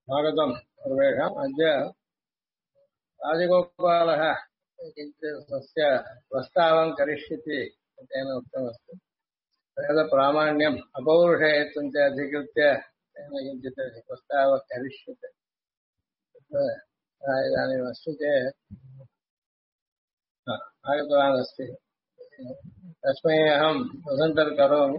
स्वागतं सर्वेषाम्। अद्य राजगोपालः किञ्चित् स्वस्य प्रस्तावं करिष्यति तेन उक्तमस्ति। वेदप्रामाण्यम् अपौरुषेयत्वं च अधिकृत्य तेन किञ्चित् प्रस्तावः करिष्यते। इदानीम् अस्ति चेत् आगतवान् अस्ति, तस्मै अहं प्रसन्तं करोमि।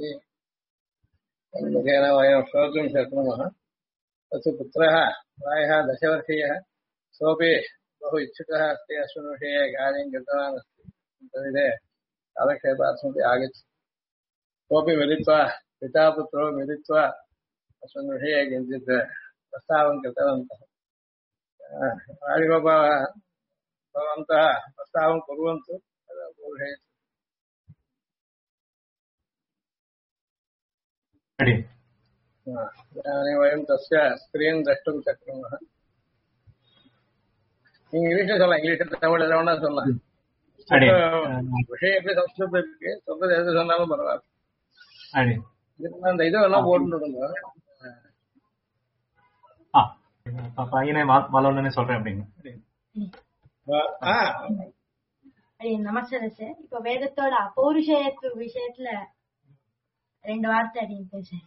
मुखेन वयं श्रोतुं शक्नुमः। तस्य पुत्रः प्रायः 10 वर्षीयः, सोऽपि बहु इच्छुकः अस्ति, अस्मिन् विषये कार्यं कृतवान् अस्ति। तद्विधे कालक्षेपार्थमपि आगच्छति। कोऽपि मिलित्वा पितापुत्रौ मिलित्वा अस्मिन् विषये किञ्चित् प्रस्तावं कृतवन्तः। राजगोपालः भवन्तः प्रस्तावं कुर्वन्तु। इदानीं वयं तस्य स्क्रीन् द्रष्टुं शक्नुमः। இங்கிலீஷ்ல சொல்லலாம், இங்கிலீஷ்ல தமிழ் எதை வேணா சொல்லலாம். விஷயம் எப்படி சம்ஸ்கிருதம் இருக்கு, சொல்றது எது சொன்னாலும் பரவாயில்ல. அந்த இதை வேணா போட்டுடுங்க. பையனை வளர்ந்தோன்னு சொல்றேன் அப்படின்னு. நமஸ்காரம் சார். இப்ப வேதத்தோட அப்பௌருஷேயத்துவ விஷயத்துல 2 வார்த்தை அப்படின்னு பேசுறேன்.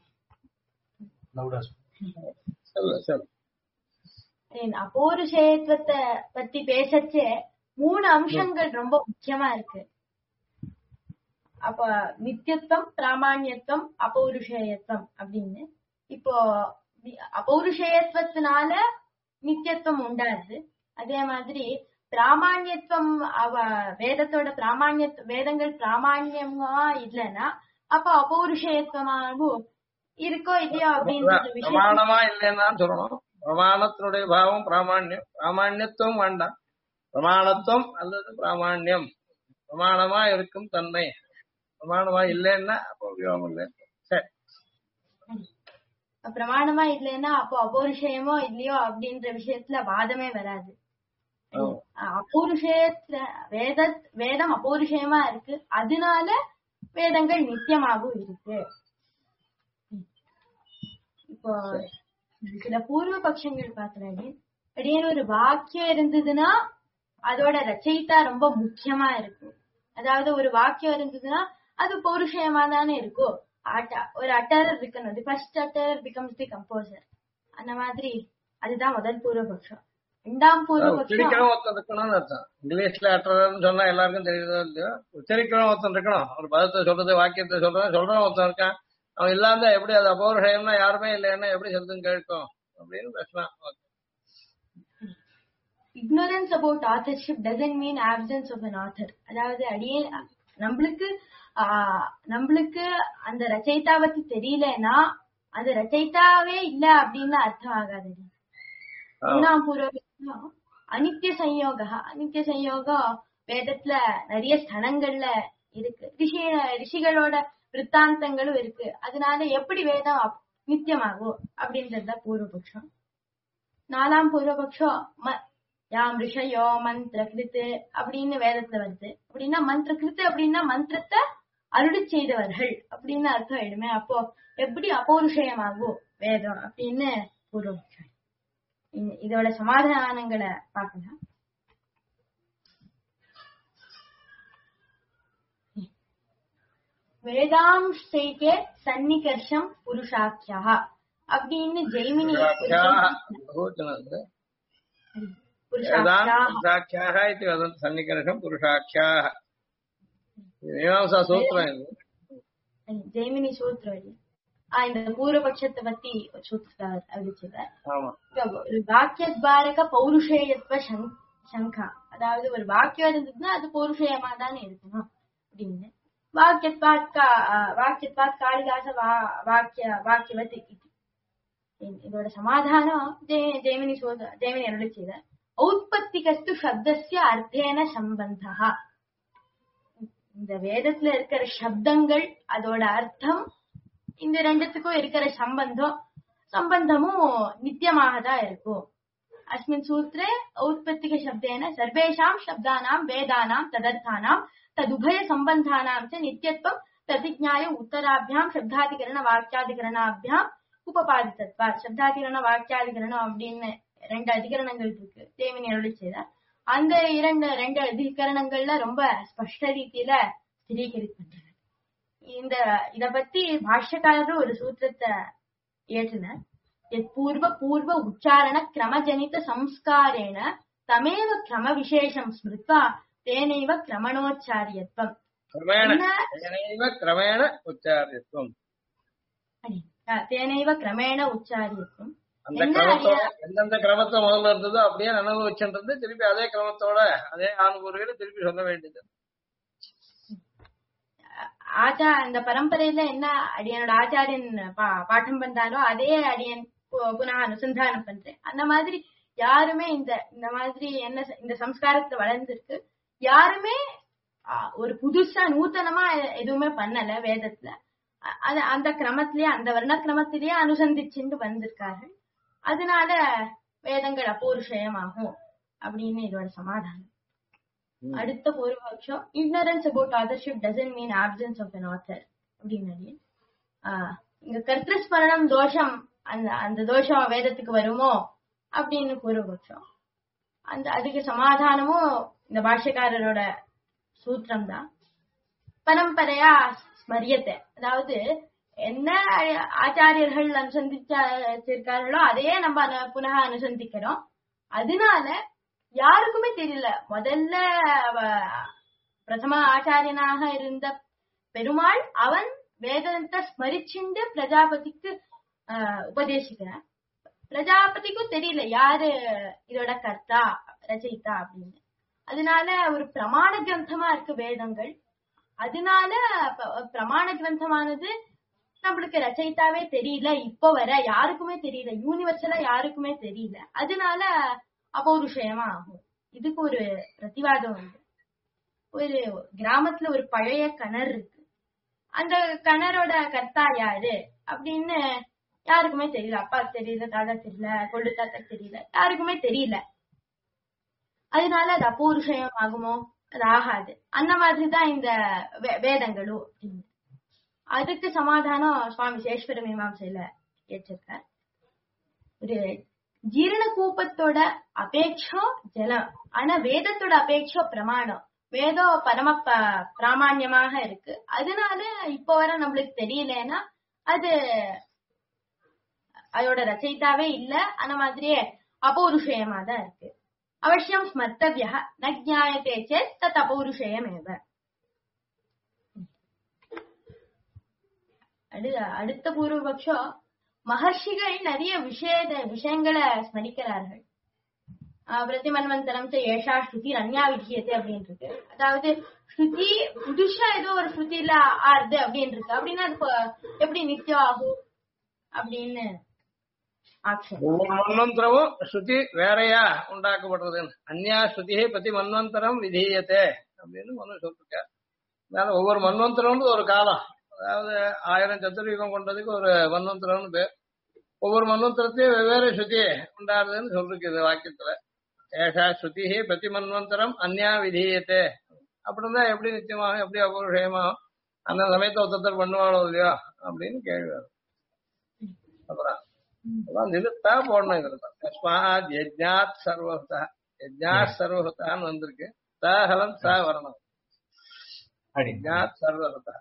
அப்பௌருஷேயத்துவத்தை பத்தி பேசச்சே 3 அம்சங்கள் ரொம்ப முக்கியமா இருக்கு. அப்ப நித்தியத்துவம், பிராமாண்யத்துவம், அப்பௌருஷேயத்துவம் அப்படின்னு. இப்போ அப்பௌருஷேயத்துவத்தினால நித்தியத்துவம் உண்டாது. அதே மாதிரி பிராமாண்யத்துவம் வேதத்தோட வேதங்கள் பிராமாண்யமா இல்லைன்னா அப்ப அப்பௌருஷேயத்துவமாகவும் இருக்கோ இல்லையோ அப்படின்றது பிரமாணமா இல்லைன்னா சொல்லணும். பிரமாணத்தினுடைய பாவம் பிராமாண்யம், பிராமாண்யத்துவம் வேண்டாம். பிரமாணத்துவம் அல்லது பிராமாண்யம், பிரமாணமா இருக்கும் தன்மை. பிரமாணமா இல்லைன்னா அப்போ உபயோகம் இல்லை. சரி, பிரமாணமா இல்லைன்னா அப்போ அப்பௌருஷயமோ இல்லையோ அப்படின்ற விஷயத்துல வாதமே வராது. அப்பௌருஷயத்துல வேதம் அப்பௌருஷயமா இருக்கு, அதனால வேதங்கள் நித்தியமாகவும் இருக்கு. இப்போ சில பூர்வ பட்சங்கள் பார்க்கலாடி, அப்படின்னு ஒரு வாக்கியம் இருந்ததுன்னா அதோட ரச்சயித்தா ரொம்ப முக்கியமா இருக்கும். அதாவது ஒரு வாக்கியம் இருந்ததுன்னா அது பௌருஷயமா தானே இருக்கும். ஒரு அட்டரர் இருக்கணும். The first utterer becomes the composer. அந்த மாதிரி அதுதான் முதல் பூர்வபக்ஷம். 2ஆம் பூர்வபக்ஷம் இருக்கணும்னு அர்த்தம். இங்கிலீஷ்ல அட்டரர்னு சொன்னா எல்லாருக்கும் தெரியுதோ இல்லையோ, உச்சரிக்கணும் ஒருத்தன் இருக்கணும். ஒரு பதத்தை சொல்றது, வாக்கியத்தை சொல்றேன் ஒருத்தன் இருக்கான். அவன் இல்லாத எப்படி அது அபௌருஷயம்னா யாருமே இல்லைன்னா எப்படி சொல்றதுன்னு கேட்கும் அப்படின்னு பேசலாம். Ignorance about authorship doesn't mean absence of an author. அதாவது அடியே நம்மளுக்கு அந்த ரச்சயிதா பத்தி தெரியலன்னா அது ரச்சயிதாவே இல்ல அப்படின்னு அர்த்தம் ஆகாது. 3ஆம் பூர்வபக்ஷம் அனித்திய சம்யோகம் வேதத்துல நிறைய ஸ்தலங்கள்ல இருக்கு. ரிஷிகளோட விற்த்தாந்தங்களும் இருக்கு. அதனால எப்படி வேதம் நித்தியமாகும் அப்படின்றதுதான் பூர்வபக்ஷம். 4ஆம் பூர்வபக்ஷம் யாம் ரிஷயோ மந்திர கிருத்து அப்படின்னு வேதத்துல வருது. அப்படின்னா மந்திர கிருத்து அப்படின்னா மந்திரத்தை அருளி செய்தவர்கள் அப்படின்னு அர்த்தம் ஆயிடுமே. அப்போ எப்படி அப்பௌருஷயமாகும் வேதம் அப்படின்னு பூர்வபக்ஷம். இதோட சமாதானங்களை பார்க்கலாம். வேதாம்சைக்கே சன்னிகர்ஷம் புருஷாக்கியா அப்படின்னு ஜெய்மினி சன்னிகர்ஷம் புருஷாக்கியாக மீமாம்சா சூத்திரம். ஜெய்மினி சூத்திரம் இந்த பூர்வபட்சத்தை பத்தி சூத்திரத்தார் அறிவிச்சவர். வாக்கியத்வாரக பௌருஷேயத்துவ சங்கா, அதாவது ஒரு வாக்கியம் இருந்ததுன்னா அது பௌருஷேயமா தானே இருக்கணும் அப்படின்னு. வாக்கியத்வாத் காளிதாச வாக்கியவத். இதோட சமாதானம் ஜெய்மினி அருளி செய்த ஔத்பத்திகஸ்து சப்தஸ்ய அர்த்தேன சம்பந்தா. இந்த வேதத்துல இருக்கிற சப்தங்கள் அதோட அர்த்தம் இந்த ரெண்டுத்துக்கும் இருக்கிற சம்பந்தமும் நித்தியமாக தான் இருக்கும். அஸ்மின் சூத்ரே ஔத்பத்திக சப்தேன சர்வேஷாம் சப்தானாம் வேதானாம் ததர்த்தானாம் ததுபய சம்பந்தானாம் ச நித்தியத்துவம் பிரதிஜ்ஞாய உத்தராபியாம் சப்தாதிகரண வாக்கியாதிகரணாபியாம் உபபாதித்தத்வா சப்தாதிகரணம் வாக்கியாதிகரணம் அப்படின்னு 2 அதிகரணங்கள் இருக்கு தேவினி அருளி செய்தார். அந்த ரெண்டு அதிகரணங்கள்ல ரொம்ப ஸ்பஷ்ட ரீதியில ஸ்திரீகரிக்கின்றனர். இத பத்தி பாஷ்யக்காரர் ஒரு சூத்திரத்தை ஏற்றினர். பூர்வ உச்சாரண கிரமஜனித சம்ஸ்காரேன தமேவ கிரம விசேஷம் ஸ்மிருத்வா தேனைவ கிரமணோச்சாரியத்வம் கிரமேண உச்சாரியத்துவம் தேனைவ கிரமேண உச்சாரியத்துவம். அந்த கிரமத்தோட எந்தெந்த கிரமத்தை முதல்ல இருந்ததோ அப்படியே நினைவு வச்சுன்றது திருப்பி அதே கிரமத்தோட அதே ஆணுபூர்வையில திருப்பி சொல்ல வேண்டியது. இந்த பரம்பரையில என்ன அடியனோட ஆச்சாரியன் பாடம் பண்றாரோ அதே அடியன் புனः அனுசந்தானம் பண்றேன். அந்த மாதிரி யாருமே இந்த மாதிரி என்ன இந்த சம்ஸ்காரத்துல வளர்ந்துருக்கு யாருமே ஒரு புதுசா நூத்தனமா எதுவுமே பண்ணல வேதத்துல. அந்த கிரமத்திலேயே அந்த வர்ண கிரமத்திலேயே அனுசந்திச்சுட்டு வந்திருக்கார்கள். அதனால வேதங்கள் அப்போருஷயமாகும் அப்படின்னு இதோட சமாதானம். அடுத்த பூர்வபக்ஷம் ignorance about authorship doesn't mean absence of an author அப்படின்னு இங்க கர்த்திருஸ்மரணம் தோஷம் அந்த தோஷம் வேதத்துக்கு வருமோ அப்படின்னு பூர்வபக்ஷம். அதுக்கு சமாதானமும் இந்த பாஷ்யக்காரரோட சூத்திரம் தான். பரம்பரையா ஸ்மரியத்தை, அதாவது என்ன ஆச்சாரியர்கள் அனுசந்திச்சிருக்கார்களோ அதையே நம்ம புனக அனுசந்திக்கிறோம். அதனால யாருக்குமே தெரியல. முதல்ல பிரதம ஆச்சாரியனாக இருந்த பெருமாள் அவன் வேதத்தை ஸ்மரிச்சுண்டு பிரஜாபதிக்கு உபதேசிக்கிறான். பிரஜாபதிக்கும் தெரியல யாரு இதோட கர்த்தா ரச்சயித்தா அப்படின்னு. அதனால ஒரு பிரமாண கிரந்தமா இருக்கு வேதங்கள். அதனால பிரமாண கிரந்தமானது நம்மளுக்கு ரச்சயித்தாவே தெரியல, இப்ப வர யாருக்குமே தெரியல, யூனிவர்சலா யாருக்குமே தெரியல. அதனால அபௌருஷயமா ஆகும். இதுக்கு ஒரு பிரதிவாதம் உண்டு. ஒரு கிராமத்துல ஒரு பழைய கிணறு இருக்கு. அந்த கிணறோட கர்த்தா யாரு அப்படின்னு யாருக்குமே தெரியல. அப்பாக்கு தெரியல, தாத்தா தெரியல, கொள்ளு தாத்தா தெரியல, யாருக்குமே தெரியல. அதனால அது அபௌருஷயம் ஆகுமோ? அது ஆகாது. அந்த மாதிரிதான் இந்த வேதங்களும் அப்படின்னு. அதுக்கு சமாதானம் சுவாமி சேஸ்வர மீமாம்சையில ஏற்றிருக்கார். ஒரு ஜீரண கூப்பத்தோட அபேட்சம் ஜலம், ஆனா வேதத்தோட அபேட்சம் பிரமாணம். வேதம் பரம பிராமான்யமாக இருக்கு. அதனால இப்ப வர நம்மளுக்கு தெரியலன்னா அது அதோட ரச்சயித்தாவே இல்ல, அந்த மாதிரியே அபௌருஷயமா தான் இருக்கு. அவசியம் ஸ்மர்த்தவ்யா ந ஜ்ஞாயதே சேத் தத் அபௌருஷயமேவ. அடுத்த பூர்வபக்ஷம் மகர்ஷிகள் நிறைய விஷயங்களை ஸ்மரிக்கிறார்கள். பிரதிமன்வந்தரம் ஏஷா ஸ்ருதி அன்யா விதியத்தை அப்படின்னு இருக்கு. அதாவது ஸ்ருதி புதுசா ஏதோ ஒரு ஸ்ருதியில ஆறுது அப்படின்னு இருக்கு. அப்படின்னா அது எப்படி நித்தியம் ஆகும் அப்படின்னு மன்வந்தரமும் ஸ்ருதி வேறையா உண்டாக்கப்படுறது. அந்யா ஸ்ருதியை பத்தி மன்வந்தரம் விதீயத்தை அப்படின்னு ஒண்ணு சொல்லிருக்காரு. அதனால ஒவ்வொரு மன்வந்தரம் ஒரு காலம், அதாவது 1000 சதுர்யுகம் கொண்டதுக்கு ஒரு மன்வந்தரம்னு பேர். ஒவ்வொரு மன்வந்தரத்தையும் வெவ்வேறு ஸ்ருதி உண்டாடுதுன்னு சொல்லிருக்கு இந்த வாக்கியத்துல. ஏஷா ஸ்ருதி பிரதி மன்வந்தரம் அந்யா விதீயத்தை அப்படின்னா எப்படி நிச்சயமாகும், எப்படி அபௌருஷயமாகும், அந்த சமயத்தை ஒருத்தர் பண்ணுவாளோ இல்லையோ அப்படின்னு கேள்வி வரும். அப்புறம் நிறுத்தா போடணும். இதுல தஸ்மாத் யஜ்ஞாத் சர்வஹுதா, யஜ்ஞாத் சர்வஹுதான்னு வந்திருக்கு. தஹலம் ச வரணும். யஜ்ஞாத் சர்வஹுதா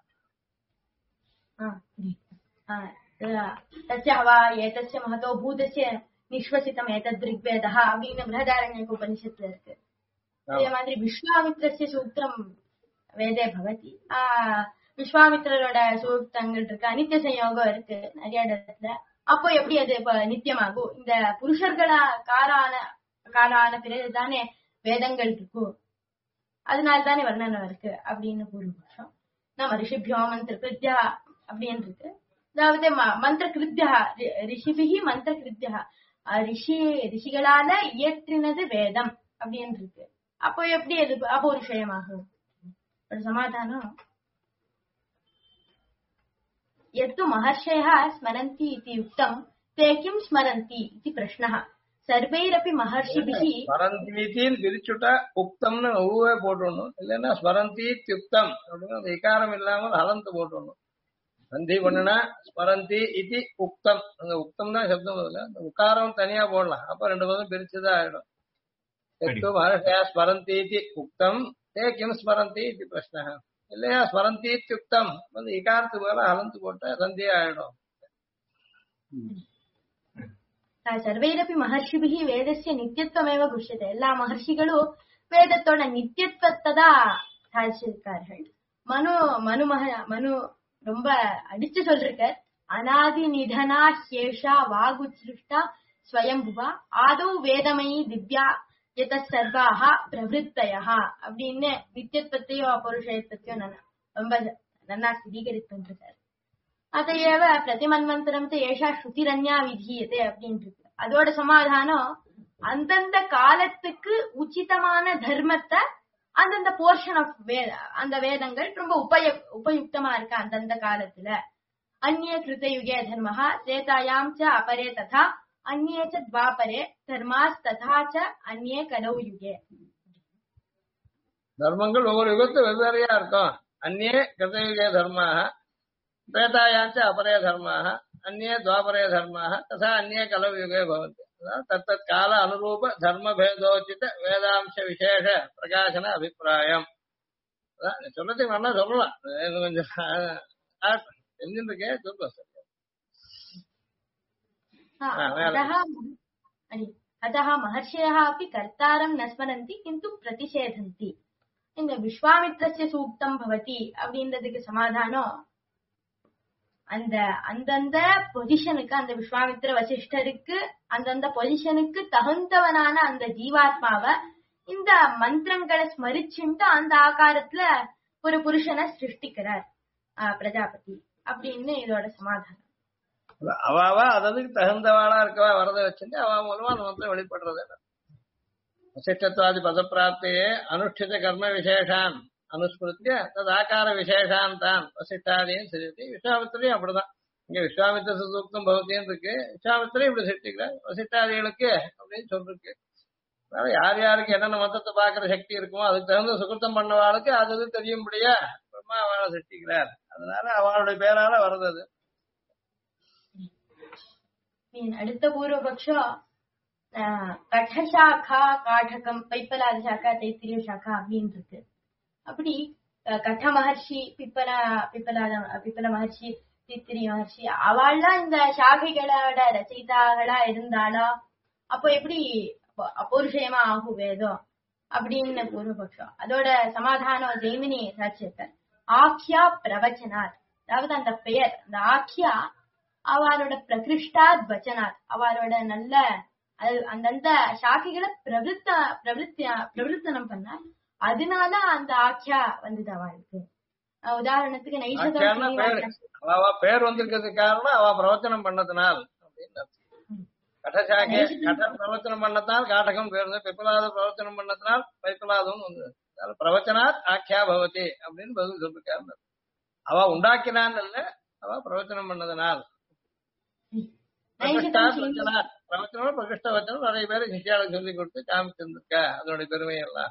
தஸ்ய வா ஏதஸ்ய மஹதோ பூதஸ்ய நிஷ்வசிதம் ஏதத் ரிக்வேதः அப்படின்னு பிருஹதாரண்யக உபனிஷத்துல இருக்கு. அதே மாதிரி விஸ்வாமித்ரஸ்ய சூத்திரம் வேதே பவதி. விஸ்வாமித்ரரோட சூக்தங்கள் இருக்கு, அனித்திய சயோகம் இருக்கு நிறைய இடத்துல. அப்போ எப்படி அது நித்தியமாகும்? இந்த புருஷர்களா காலான பிறகுதானே வேதங்கள் இருக்கும், அதனால்தானே வர்ணனம் இருக்கு அப்படின்னு பூர்வபக்ஷம். நம்ம ரிஷிபியோ மந்திர கிருத்யா அப்படின்னு இருக்கு. அதாவது மந்திர கிருத்யா ரிஷிபிஹி மந்திர கிருத்யா, ரிஷிகளால இயற்றினது வேதம் அப்படின்னு இருக்கு. அப்போ எப்படி அது அபௌருஷயமாகும்? ஒரு சமாதானம் यत्तु महर्षयः स्मरन्ति इति उक्तं ते किं स्मरन्ति इति प्रश्नः. सर्वैरपि महर्षिभिः ஸ்மரந்தீத்தின்னு பிரிச்சுட்டா உக்தம்னு ஒவ்வொரு போட்டுடணும். இல்லைன்னா ஸ்மரந்தி யுக்தம் அப்படின்னு விகாரம் இல்லாமல் ஹலந்து போட்டுடணும். சந்தி பண்ணுனா ஸ்மரந்தி இது உக்தம். அந்த உக்தம் தான் சப்தம் இல்ல, அந்த உக்காரம் தனியா போடலாம். அப்ப ரெண்டு பதம் பிரிச்சுதான் ஆயிடும். எத்து மகர்ஷயா ஸ்மரந்தி இது உக்தம் தே கிம் ஸ்மரந்தி இது பிரஷ்ன. இல்லையா ஸ்மரந்தி இத்தியுக்தம் வந்து இகாரத்துக்கு மேல அலந்து போட்ட சந்தியா ஆயிடும். ಸರ್ವೈರಪಿ ಮಹರ್ಷಿಭಿಃ ವೇದಸ್ಯ ನಿತ್ಯತ್ವಮೇವ ಗುಷ್ಯತೆ. எல்லா மகர்ஷிகளும் வேதத்தோட நித்தியத்துவத்தை தான் சாதிச்சிருக்கார்கள். மனு ரொம்ப அடிச்சு சொல்லிருக்கார். அநாதி நிதனா சேஷா வாகுச்சிருஷ்டா ஸ்வயம்புவா ஆதௌ வேதமயி திவ்யா யத சர்வாஹ பிரவருத்தயா அப்படின்னு நித்தியத்துவத்தையும் அபௌருஷயத்தையும் ரொம்ப நல்லா ஸ்திரீகரித்துருக்கார். அதையேவ பிரதிமன்வந்தரம் ஏஷா ஸ்ருதிரன்யா விதீயதே அப்படின்னு இருக்கு. அதோட சமாதானம் அந்தந்த காலத்துக்கு உச்சிதமான தர்மத்தை அந்தந்த போர்ஷன் ஆஃப் அந்த வேதங்கள் ரொம்ப உபயுக்தமா இருக்கு அந்தந்த காலத்துல. அந்நிய கிருதயுகே தர்மஹா திரேதாயாம் ச அபரே ததா அந்நியே ச த்வாபரே தர்மாஸ் ததா ச அந்நியே கலௌ யுகே. தர்மங்கள் ஒவ்வொரு யுகத்து வெவ்வேறையா இருக்கும். அந்நியே கிருதயுகே தர்மாக திரேதாயாம் ச அபரே தர்மாக அந்நியே த்வாபரே தர்மாக ததா அந்நியே கலௌ யுகே பவந்தி. தத்தத் கால அனுரூப தர்ம பேதோச்சித வேதாம்ச விசேஷ பிரகாசன அபிப்பிராயம். சொல்றதுக்கு நல்லா சொல்லலாம், கொஞ்சம் தெரிஞ்சிருக்கே சொல்ல. अतः महर्षयः अपि कर्तारं न स्मरन्ति किन्तु प्रतिषेधन्ति. இந்த விஸ்வாமித்ரஸ்ய சூக்தம் பவதி அப்படின்றதுக்கு சமாதானம் அந்த அந்தந்த பொசிஷனுக்கு அந்த விஸ்வாமித்ர வசிஷ்டருக்கு அந்தந்த பொசிஷனுக்கு தகுந்தவனான அந்த ஜீவாத்மாவை இந்த மந்திரங்களை ஸ்மரிச்சுட்டு அந்த ஆகாரத்துல ஒரு புருஷனை சிருஷ்டிக்கிறார் பிரஜாபதி அப்படின்னு இதோட சமாதானம். அவாவ அதுக்கு தகுந்தவாளா இருக்கவா வரத வச்சுட்டு அவ மூலமா அந்த மந்திரம் வெளிப்படுறது. வசிஷ்டத்வாதி பதப்பிராப்தியே அனுஷ்டித கர்ம விசேஷான் அனுஸ்மிருத்திய தது ஆகார விசேஷான் தான் வசிஷ்டாதியும் சரி. விஸ்வாமித்திரையும் அப்படிதான். இங்க விஸ்வாமித்திர சூக்தம் பகவத்தியும் இருக்கு, விஸ்வாமித்திரையும் இப்படி சிருஷ்டிக்கிறார் வசிஷ்டாதிகளுக்கு அப்படின்னு சொல்லிருக்கு. அதனால யார் யாருக்கு என்னென்ன மதத்தை பாக்குற சக்தி இருக்குமோ அதுக்கு தகுந்த சுகிருத்தம் பண்ணவாளுக்கு அது தெரியும்படியா பிரம்மா அவளை சிருஷ்டிக்கிறார். அதனால அவளுடைய பேரால வருது. அடுத்த பூர்வபக்ஷம் கடசாக்கா காடகம் பைப்பலாத சாக்கா தைத்திரிய சாக்கா அப்படின்னு இருக்கு. அப்படி கட மகர்ஷி பிப்பல மகர்ஷி தைத்திரிய மகர்ஷி அவள்லாம் இந்த சாகைகளோட ரச்சயிதாகளா இருந்தாளா? அப்போ எப்படி அபௌருஷயமா ஆகும் வேதம் அப்படின்னு பூர்வபக்ஷம். அதோட சமாதானம் ஜெய்மினி சாட்சியர் ஆக்கியா பிரவச்சனார். அதாவது அந்த பெயர் அந்த ஆக்கியா அவளோட பிரகிருஷ்டாத் வச்சனாத் அவளோட நல்ல அந்தந்த சாக்கைகளை பிரவருத்தனம் பண்ண அதனால அந்த ஆக்கியா வந்தது அவளுக்கு. உதாரணத்துக்கு நைஷதம் பேர் வந்திருக்கிறதுக்கு காரணம் அவ பிரவச்சனம் பண்ணதுனால். கடசாக்கை கட பிரவச்சனம் பண்ணதால் காட்டகம் பேர், பிப்பலாத பிரவச்சனம் பண்ணதுனால் பைப்பலாதம் வந்தது. பிரவச்சனாத் ஆக்கியா பவதி அப்படின்னு பதில் சொல்லிருக்காரு. அவ உண்டாக்கினான் இல்ல, அவ பிரவச்சனம் பண்ணதுனால். பிரவச்சனம் பிரகிருஷ்ட வச்சனம் நிறைய பேரு சிஷியாளுக்கு சொல்லி கொடுத்து காமிச்சிருந்திருக்க அதனுடைய பெருமையெல்லாம்.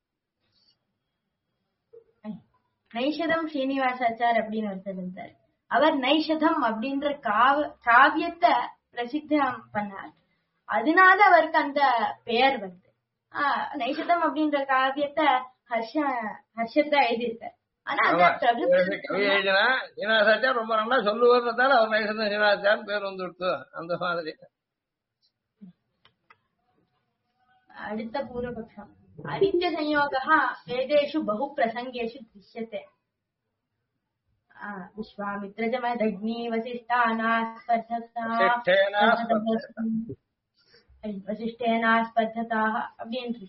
நைஷதம் ஸ்ரீனிவாசாச்சார் அப்படின்னு ஒருத்தர் இருந்தார். அவர் நைஷதம் அப்படின்ற காவியத்தை பிரசித்தம் பண்ணார். அதனால அவருக்கு அந்த பெயர் வருது. நைஷதம் அப்படின்ற காவியத்தை ஹர்ஷத்தை எழுதியிருக்கார். ஆனா கவி எழுதினா சீனிவாசாச்சார் ரொம்ப நல்லா சொல்லுவார்ன்றதால அவர் நைஷதம் சீனிவாசாச்சார் பேர் வந்து விடுத்து. அந்த மாதிரி அடுத்த பூர்வபக்ஷம் அனித்ய சம்யோகா வேதேஷு பகு பிரசங்கேஷு திருஷ்யதே. விஸ்வாமித்ரஜமதக்னி வசிஷ்டேனாஸ்பர்ததா அப்படின்னு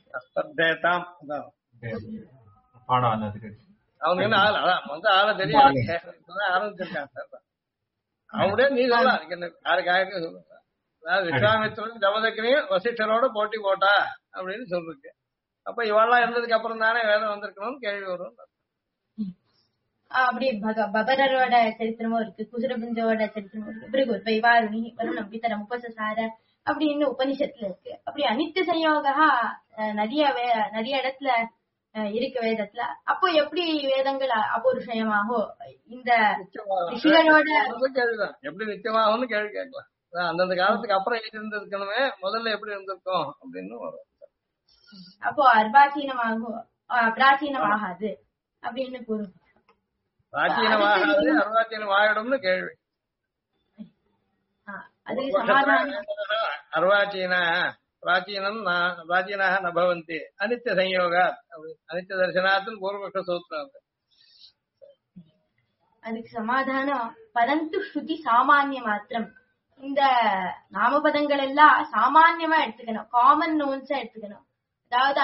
அவனுக்கு என்ன வந்து ஆள தெரியும் ஆரம்பிச்சிருக்கான். அவனுடைய நீ சொல்லலாம் யாருக்காக சொல்லுங்க. அதாவது விஸ்வாமித்திரன் ஜமதக்னியும் வசிஷ்டரோட போட்டி போட்டா அப்படின்னு சொல்லிருக்கு. அப்ப இவெல்லாம் இருந்ததுக்கு அப்புறம் தானே வேதம் வந்திருக்கணும்னு கேள்வி வரும். அப்படி பபரரோட சரித்திரமும் இருக்கு, குசுரபிஞ்சோட சரித்திரமும் இருக்கு, பிருகுர் வைவாருணி வருணம் விதரம் உபசசார அப்படின்னு உபனிஷத்துல இருக்கு. அப்படி அனித்ய சம்யோகா நிறைய இடத்துல இருக்கு வேதத்துல. அப்போ எப்படி வேதங்கள் அபௌருஷயமாகும்? இந்த ரிஷிகளோட கேள்விதான் எப்படி நிச்சயமாகும்னு கேள்வி கேட்கலாம். அந்தந்த காலத்துக்கு அப்புறம் எப்படி இருந்திருக்கணுமே, முதல்ல எப்படி இருந்திருக்கும் அப்படின்னு வரும். அப்போ அர்வாச்சீனமாகும், பிராச்சீனமாகாது அப்படின்னு கூறும். பிராச்சீனமாகாது அர்வாச்சீனம் ஆயிடும்னு கேள்வி. அதுக்கு சமாதானம் அர்வாச்சீன பிராச்சீனம் பிராச்சீனாக நபவந்தி அனித்திய சம்யோகா அனித்திய தரிசனாத்தில் பூர்வபக்ஷ சூத்திரம். அதுக்கு சமாதானம் பரந்து ஸ்ருதி சாமானிய மாத்திரம். இந்த நாமபதங்கள் எல்லாம் சாமான்யமா எடுத்துக்கணும், காமன் நோன்ஸா எடுத்துக்கணும். அதாவது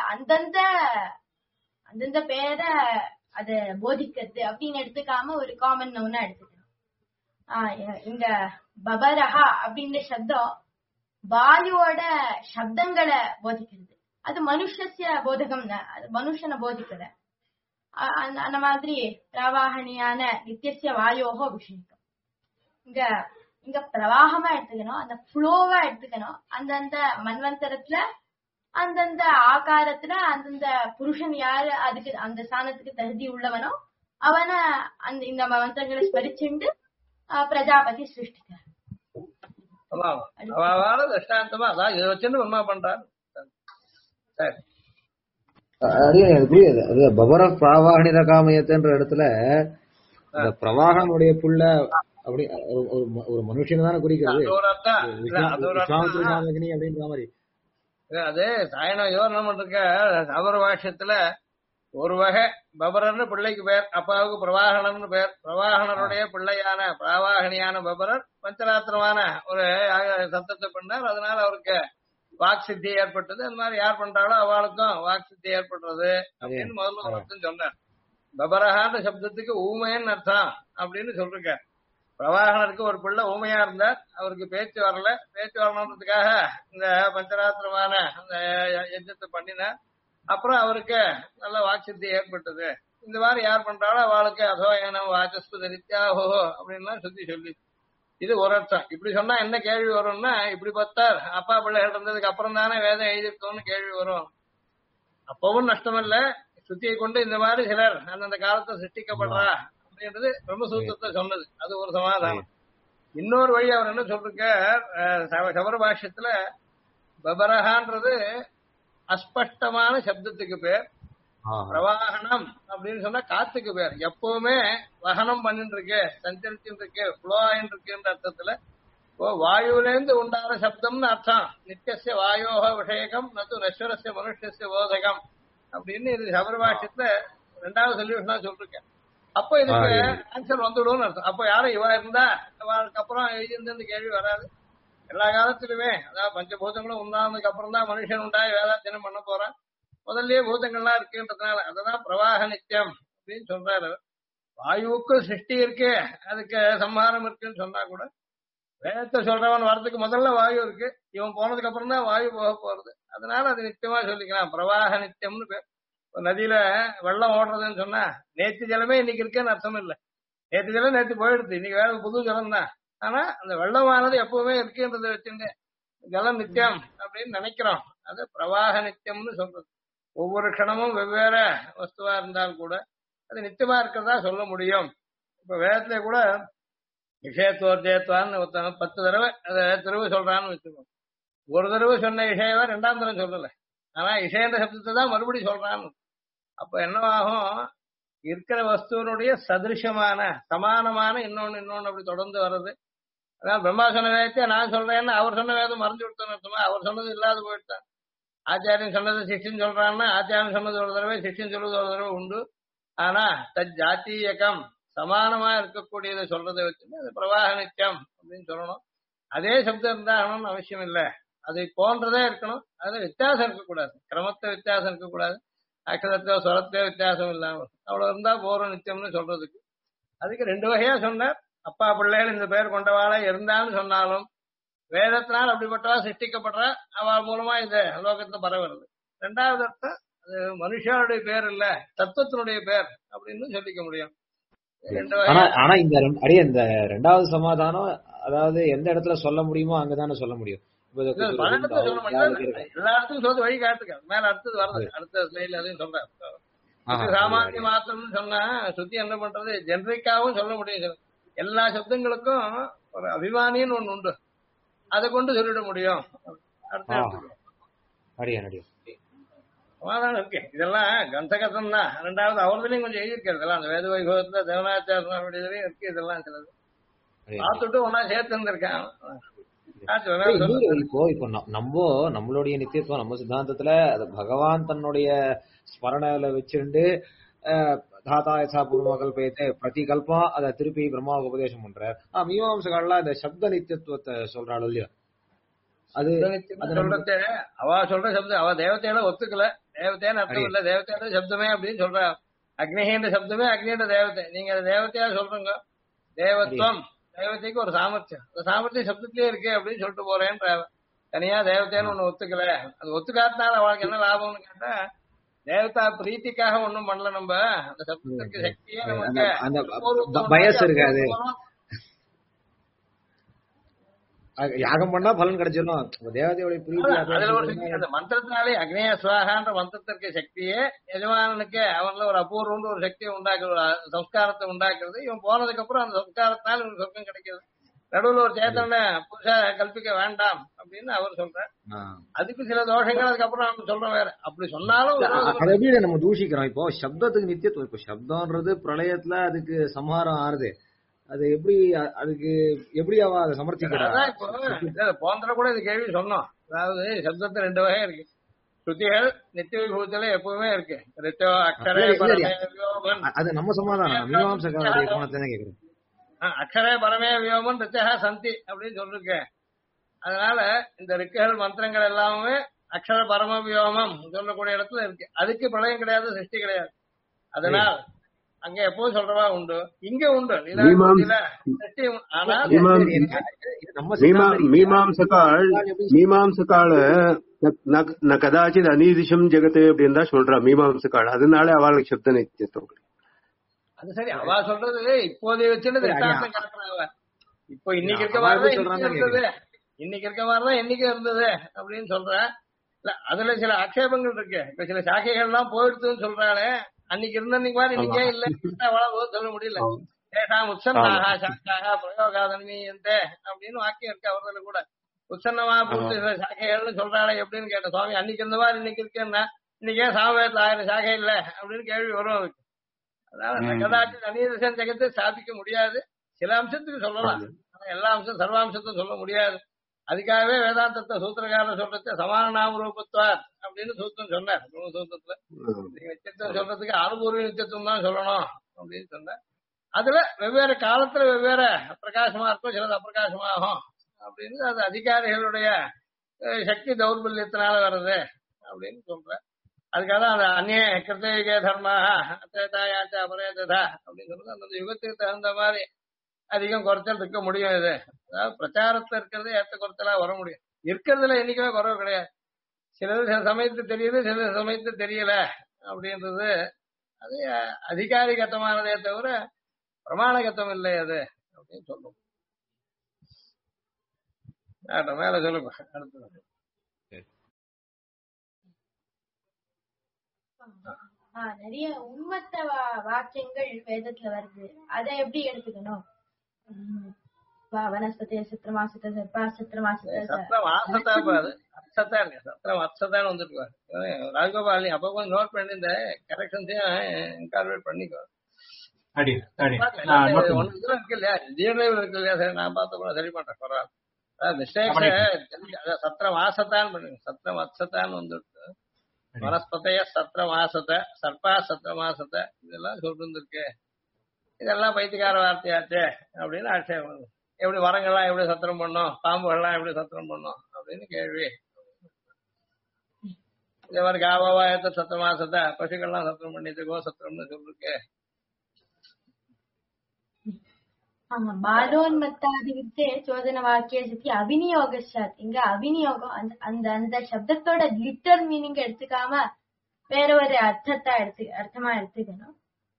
அந்தந்த பேரை அத போதிக்கிறது அப்படின்னு எடுத்துக்காம ஒரு காமன் நோனா எடுத்துக்கணும். இங்க பபரஹா அப்படின்ற சப்தம் வாயுவோட சப்தங்களை போதிக்கிறது. அது மனுஷசிய போதகம், அது மனுஷனை போதிக்கிற. அந்த மாதிரி பிரவாகணியான நித்திய வாயோகோ அபிஷேகம். இங்க பிரவாகமா எடுத்துக்கணும், அந்த ஃப்ளோவா எடுத்துக்கணும். அந்தந்த மன்வந்தரத்துல அந்தந்த ஆகாரத்துல அந்தந்த புருஷன் யாரு அதுக்கு அந்த ஸ்தானத்துக்கு தகுதி உள்ளவனோ அவனை இந்த மந்திரங்களை ஸ்மரிச்சுண்டு பிரஜாபதி சிருஷ்டிக்கிறார். திருஷ்டாந்தமா அதான் இதை வச்சுட்டு உண்மை பண்றாரு. புரியுது. அது பவர பிரவாகணித காமயத்துன்ற இடத்துல இந்த பிரவாகனுடைய புள்ள அப்படி ஒரு மனுஷன் தானே குறிக்கிறது அப்படின்ற மாதிரி. அது சாயனம் யோசனை பண்றக்க சபர பாஷ்யத்துல ஒரு வகை பபரர்னு பிள்ளைக்கு பேர், அப்பாவுக்கு பிரவாகணன்னு பேர். பிரவாகணருடைய பிள்ளையான பிரவாகணியான பபரர் பஞ்சராத்திரமான ஒரு சத்தத்தை பண்ணார். அதனால அவருக்கு வாக் சித்தி ஏற்பட்டது. அந்த மாதிரி யார் பண்றாளோ அவளுக்கும் வாக் சித்தி ஏற்படுறது அப்படின்னு முதல்ல ஒரு அர்த்தம் சொன்னார். பபரஹான்ற சப்தத்துக்கு ஊமைன்னு அர்த்தம் அப்படின்னு சொல்லிருக்க. பிரவாகணருக்கு ஒரு பிள்ளை ஊமையா இருந்தார், அவருக்கு பேச்சு வரல. பேச்சு வரணுன்றதுக்காக இந்த பஞ்சராத்திரமான அந்த யஜ்ஞத்தை பண்ணினார். அப்புறம் அவருக்கு நல்ல வாக்சித்தி ஏற்பட்டது. இந்த மாதிரி யார் பண்றாளோ அவளுக்கு அதோயனம் வாச்சஸ்பத நித்யாஹோ அப்படின்லாம் சொல்லி இது ஒரு அர்த்தம். இப்படி சொன்னா என்ன கேள்வி வரும்னா, இப்படி பார்த்தார் அப்பா பிள்ளைகள் இருந்ததுக்கு அப்புறம் தானே வேதம் எழுதிருக்கோம்னு கேள்வி வரும். அப்பவும் நஷ்டம் இல்ல, சுத்தியை கொண்டு இந்த மாதிரி சிலர் அந்தந்த காலத்தை சிருஷ்டிக்கப்படுறா அப்படின்றது பிரம்மசூத்திரத்தை சொன்னது. அது ஒரு சமாதானம். இன்னொரு வழி அவர் என்ன சொல்லிருக்க, சபர பாஷ்யத்துல பபரஹான்றது அஸ்பஷ்டமான சப்தத்துக்கு பேர். பிரவாகனம் அப்படின்னு சொன்னா காத்துக்கு பேர். எப்பவுமே வகனம் பண்ணிட்டு இருக்கு, சஞ்சரிச்சுட்டு இருக்கு, ஃப்ளோ ஆயிட்டு இருக்குன்ற அர்த்தத்துல வாயுல இருந்து உண்டான சப்தம்னு அர்த்தம். நித்திய வாயோக விஷயகம் நது நஸ்வரஸ்ய மனுஷஸ்ய போதகம் அப்படின்னு இது சபரபாஷ்யத்துல ரெண்டாவது சொல்யூஷனா சொல்லிருக்கேன். அப்போ இதுக்கு ஆன்சர் வந்துடும் அர்த்தம். அப்போ யாரும் இவா இருந்தா அவளுக்கு அப்புறம் எழுதிருந்து கேள்வி வராது. எல்லா காலத்திலுமே அதாவது பஞ்சபூதங்களும் உண்டானதுக்கு அப்புறம் தான் மனுஷன் உண்டாய் வேதாத்தியம் பண்ண போறான். முதல்லயே பூதங்கள்லாம் இருக்குன்றதுனால அததான் பிரவாக நித்தியம் அப்படின்னு சொல்றாரு. வாயுவுக்கு சிருஷ்டி இருக்கு, அதுக்கு சம்ஹாரம் இருக்குன்னு சொன்னா கூட வேதத்தை சொல்றவன் வரதுக்கு முதல்ல வாயு இருக்கு, இவன் போனதுக்கு அப்புறம் தான் வாயு போக போறது. அதனால அது நித்தியமா சொல்லிக்கலாம், பிரவாக நித்தியம்னு பேர். நதியில வெள்ளம் ஓடுறதுன்னு சொன்னா நேற்று ஜலமே இன்னைக்கு இருக்குன்னு அர்த்தம் இல்லை. நேற்று ஜலம் நேற்று போயிடுது, இன்னைக்கு வேற புது ஜலம் தான். ஆனா அந்த வெள்ளமானது எப்பவுமே இருக்குன்றதை வச்சுட்டு ஜலம் நித்தியம் அப்படின்னு நினைக்கிறோம். அது பிரவாக நித்தியம்னு சொல்றது. ஒவ்வொரு க்ஷணமும் வெவ்வேறு வஸ்துவா இருந்தால் கூட அது நித்தியமா இருக்கிறதா சொல்ல முடியும். இப்ப வேதத்துல கூட விஷயத்துவர்ஜயத்துவான்னு 10 தடவை அதை திரும்ப சொல்றான்னு வச்சுக்கோங்க. ஒரு தடவை சொன்ன இஷயவா 2ஆம் தடவை சொல்லல, ஆனா இஷயன்ற சப்தத்தை தான் மறுபடியும் சொல்றான்னு. அப்ப என்னவாகும், இருக்கிற வஸ்துவனுடைய சதிருஷமான சமானமான இன்னொன்னு அப்படி தொடர்ந்து வர்றது. அதான் பிரம்மா சொன்ன வேதத்தை நான் சொல்றேன்னு அவர் சொன்ன வேதம் மறைஞ்சு விட்டோன்னு அர்த்தமா, அவர் சொன்னது இல்லாத போயிட்டான். ஆச்சாரியன் சொன்னது சிஷ்யன் சொல்றான்னா ஆச்சாரியன் சொன்னது ஒரு தடவை சிஷ்யன் சொல்றது ஒரு தடவை உண்டு. ஆனா தத் ஜாத்தீயகம் சமானமா இருக்கக்கூடியதை சொல்றதை வச்சுட்டு அது பிரவாக நித்தியம் அப்படின்னு சொல்லணும். அதே சப்தம் இருந்தா ஆகணும்னு அவசியம் இல்லை, அதை போன்றதே இருக்கணும். அதுல வித்தியாசம் இருக்கக்கூடாது, கிரமத்தை வித்தியாசம் இருக்கக்கூடாது, அக்ஷரத்தையோ ஸ்வரத்தையோ வித்தியாசம் இல்லாமல் அவ்வளவு இருந்தா போறோம் நித்தியம்னு சொல்றதுக்கு. அதுக்கு 2 வகையா சொன்னார். அப்பா பிள்ளைகள் இந்த பேர் கொண்டவாளா இருந்தான்னு சொன்னாலும் வேதத்தினால் அப்படிப்பட்டவா சிருஷ்டிக்கப்படுற அவள் மூலமா இந்த லோகத்துல பரவுறது. 2வது அர்த்தம் அது மனுஷனுடைய பேர் இல்ல தத்துவத்தினுடைய பேர் அப்படின்னு சொல்லிக்க முடியும். ஆனா இந்த 2வது சமாதானம் அதாவது எந்த இடத்துல சொல்ல முடியுமோ அங்கதானே சொல்ல முடியும். பழக்கத்தை சொல்ல மாட்டேன், எல்லா இடத்துக்கும் சொல்றது வழி காட்டுக்க. மேல அடுத்தது வருது, அடுத்த ஸ்லைட்ல அதையும் சொல்றேன். சாமானிய மாத்திரம்னு சொன்னா சுத்தி என்ன பண்றது, ஜெனரிக்காவும் சொல்ல முடியும். எல்லா சப்தங்களுக்கும் ஒரு அபிமானின்னு ஒண்ணு உண்டு, அதை கொண்டு சொல்லிட முடியும். சமாதானம் இருக்கு. இதெல்லாம் கந்தகதம் தான். ரெண்டாவது அவர்தலையும் கொஞ்சம் எழுதியிருக்காரு இதெல்லாம், அந்த வேத வைபவத்துல தேவனாச்சாரியலையும் இருக்கு. இதெல்லாம் சிலது பார்த்துட்டு ஒன்னா சேர்த்து இருந்திருக்கான். இப்போ நம்மளுடைய நித்தியத்துவம், நம்ம சித்தாந்தத்துல பகவான் தன்னுடைய ஸ்மரணல வச்சுண்டு தாத்தாயசா பூர்வகல்பயத்தை பிரதி கல்பம் அதை திருப்பி பிரம்மாவுக்கு உபதேசம் பண்றார். மீமாம்சகால இந்த சப்த நித்தியத்துவத்தை சொல்றாள் இல்லையா, அது சொல்றது அவ சொல்ற சப்தம். அவ தேவத்தையில ஒத்துக்கல, தேவத்தையான அர்த்தம் இல்ல, தேவத்தையோட சப்தமே அப்படின்னு சொல்ற. அக்னிஹேன்ற சப்தமே அக்னின்ற தேவத்தை, நீங்க அதை தேவத்தையா சொல்றீங்க. தேவத்துவம் தேவதைக்கு ஒரு சாமர்த்தியம், அந்த சாமர்த்தியம் சப்தத்திலே இருக்கு அப்படின்னு சொல்லிட்டு போறேன்ற. தனியா தேவத்தைன்னு ஒண்ணு ஒத்துக்கல. அது ஒத்துக்காதனால அவளுக்கு என்ன லாபம்னு கேட்டா, தேவதா பிரீத்திக்காக ஒண்ணும் பண்ணல. நம்ம அந்த சப்தத்துக்கு சக்தியே நமக்கு பயஸ் இருக்காது. யாகம் பண்ணா பலன் கிடைச்சிடும். தேவதையோட பிரீத்தி அதுல ஒரு சக்தி, அந்த மந்திரத்தினாலே அக்னேய சுவாகான்ற மந்திரத்திற்கு சக்தியே எஜமானனுக்கு அவன்ல ஒரு அபூர்வம்னு ஒரு சக்தியை உண்டாக்குறது, சம்ஸ்காரத்தை உண்டாக்குறது. இவன் போனதுக்கு அப்புறம் அந்த சம்ஸ்காரத்தினால இவனுக்கு சொர்க்கம் கிடைக்கிறது. நடுவுல ஒரு சேத்தனை புதுசா கல்பிக்க வேண்டாம் அப்படின்னு அவர் சொல்றார். அதுக்கு சில தோஷங்கள் அதுக்கப்புறம் நம்ம சொல்றோம் வேற. அப்படி சொன்னாலும் அதை எப்படி நம்ம தூஷிக்கிறோம். இப்போ சப்தத்துக்கு நித்தியத்துவம், இப்போ சப்தம்ன்றது பிரளயத்துல அதுக்கு சம்ஹாரம் ஆறுது, அது எப்படி, அதுக்கு எப்படி அவ அதை சமர்த்திக்கிறா? போன்ற கூட இது கேள்வி சொன்னோம். அதாவது சப்தத்துல ரெண்டு வகை இருக்கு. ஸ்ருதிகள் நித்திய விபூத்தில எப்பவுமே இருக்கு. அது நம்ம சமாதானம் மீமாம்சகாரருடைய கோணத்தை தான் கேக்குறேன். அக்ஷரே பரமே வியோமன் ரிச்சகா சந்தி அப்படின்னு சொல்லிருக்கேன். அதனால இந்த ரிக்குகள் மந்திரங்கள் எல்லாமே அக்ஷர பரம வியோமம் சொல்லக்கூடிய இடத்துல இருக்கு. அதுக்கு பிரளயம் கிடையாது, சிருஷ்டி கிடையாது. அதனால் அங்க எப்பவும் சொல்றவா உண்டு, இங்க உண்டு. மீமாம்சகால கதாச்சித் அநீதிஷம் ஜெகத்தே அப்படின்னு தான் சொல்றா மீமாம்சகால. அதனால அவளுக்கு சப்த நித்தியத்துவம். அது சரி, அவ சொல்றது இப்போதைய வச்சுட்டு இப்போ இன்னைக்கு இருக்க மாதிரிதான் இருந்தது, இன்னைக்கு இருக்க மாதிரிதான் என்னைக்கு இருந்தது அப்படின்னு சொல்ற. இல்ல அதுல சில ஆட்சேபங்கள் இருக்கு. இப்ப சில சாக்கைகள் எல்லாம் போயிடுதுன்னு சொல்றாளே, அன்னைக்கு இருந்த மாதிரி இன்னைக்கே இல்ல சொல்ல முடியல. ஏஷாம் உத்சன்னாக சாக்காக பிரயோகாதன்மீயந்தே அப்படின்னு வாக்கியம் இருக்கு அவர்களை கூட. உத்சன்னமா பூர்த்தி சாக்கைகள்னு சொல்றாளே எப்படின்னு கேட்ட சுவாமி, அன்னைக்கு இருந்த மாதிரி இன்னைக்கு இருக்கேன்னா இன்னைக்கே சாமவேதத்துல 1000 சாக்கை இல்ல அப்படின்னு கேள்வி வரும் அதுக்கு. அதனால கதாச்சித் அநீதிஷம் ஜெகத்தை ஸ்தாபிக்க முடியாது. சில அம்சத்துக்கு சொல்லலாம், எல்லா அம்சம் சர்வாம்சத்தும் சொல்ல முடியாது. அதுக்காகவே வேதாந்தத்தை சூத்திரக்காரர் சொல்றது சமான நாம ரூபத்துவார் அப்படின்னு சூத்திரம் சொன்னார். சூத்திரத்துல நித்தியத்துவம் சொல்றதுக்கு அனுபூர்வ நித்தியத்துவம் தான் சொல்லணும் அப்படின்னு சொன்னார். அதுல வெவ்வேறு காலத்துல வெவ்வேறு பிரகாசமா இருக்கும், சிலது அப்பிரகாசமாகும் அப்படின்னு. அது அதிகாரிகளுடைய சக்தி தௌர்பல்யத்தினால வருது அப்படின்னு சொல்ற. அதுக்காக அந்த அந்நிய கிருத்தயுக தர்மாக அத்தேதாயாச்ச அபரேதா அப்படின்னு சொல்றது. அந்த யுகத்துக்கு தகுந்த மாதிரி அதிகம் குறைச்சல் இருக்க முடியும். இது அதாவது பிரச்சாரத்துல இருக்கிறது ஏற்ற குறைச்சலா வர முடியும். இருக்கிறதுல என்னைக்குமே குறைவு கிடையாது. சிலது சில சமயத்து தெரியுது, சில சமயத்து தெரியல அப்படின்றது. அது அதிகாரிகத்தமானதே தவிர பிரமாணகத்தம் இல்லை அது அப்படின்னு சொல்லுவோம். மேல சொல்லுங்க அடுத்தது. நிறைய உண்மத்த வாக்கியங்கள் வேதத்துல வருது, அதை எப்படி எடுத்துக்கணும்? வனஸ்பதி சத்திரமாசத்தை சர்ப்பா சத்திரமாசத்தை சத்திரம் வந்துட்டு ராஜகோபால் அப்ப கொஞ்சம் நோட் பண்ணி இந்த கரெக்ஷன்ஸையும் இன்கார்பரேட் பண்ணிக்கோ. ஒன்னு இதுல இருக்கு இல்லையா, ஜீவனைவில் இருக்கு இல்லையா, சரி நான் பார்த்த கூட சரி பண்றேன். பரவாயில்ல, மிஸ்டேக்ஸ் சத்திரம் ஆசத்தான் பண்ணுங்க. சத்திரம் அத்சத்தான்னு வந்துட்டு வனஸ்பதைய சத்திர மாசத்தை சர்ப்பா சத்திர மாசத்தை இதெல்லாம் சொல்லிட்டு இருக்கு. இதெல்லாம் பைத்தியக்கார வார்த்தையாச்சே அப்படின்னு ஆட்சேபம். எப்படி மரங்கள்லாம் எப்படி சத்திரம் பண்ணும், பாம்புகள்லாம் எப்படி சத்திரம் பண்ணும் அப்படின்னு கேள்வி. இதே மாதிரி காவாயத்த சத்திர மாசத்தை பசுக்கள்லாம் சத்திரம் பண்ணிட்டு கோ சத்திரம்னு சொல்லிருக்கு. பாலோன்மத்தாதிவித்தே சோதன வாக்கிய சக்தி அவிநியோகாத். இங்க அவிநியோகம் அந்த அந்த சப்தத்தோட லிட்டர் மீனிங் எடுத்துக்காம வேற ஒரு அர்த்தமா எடுத்துக்கணும்.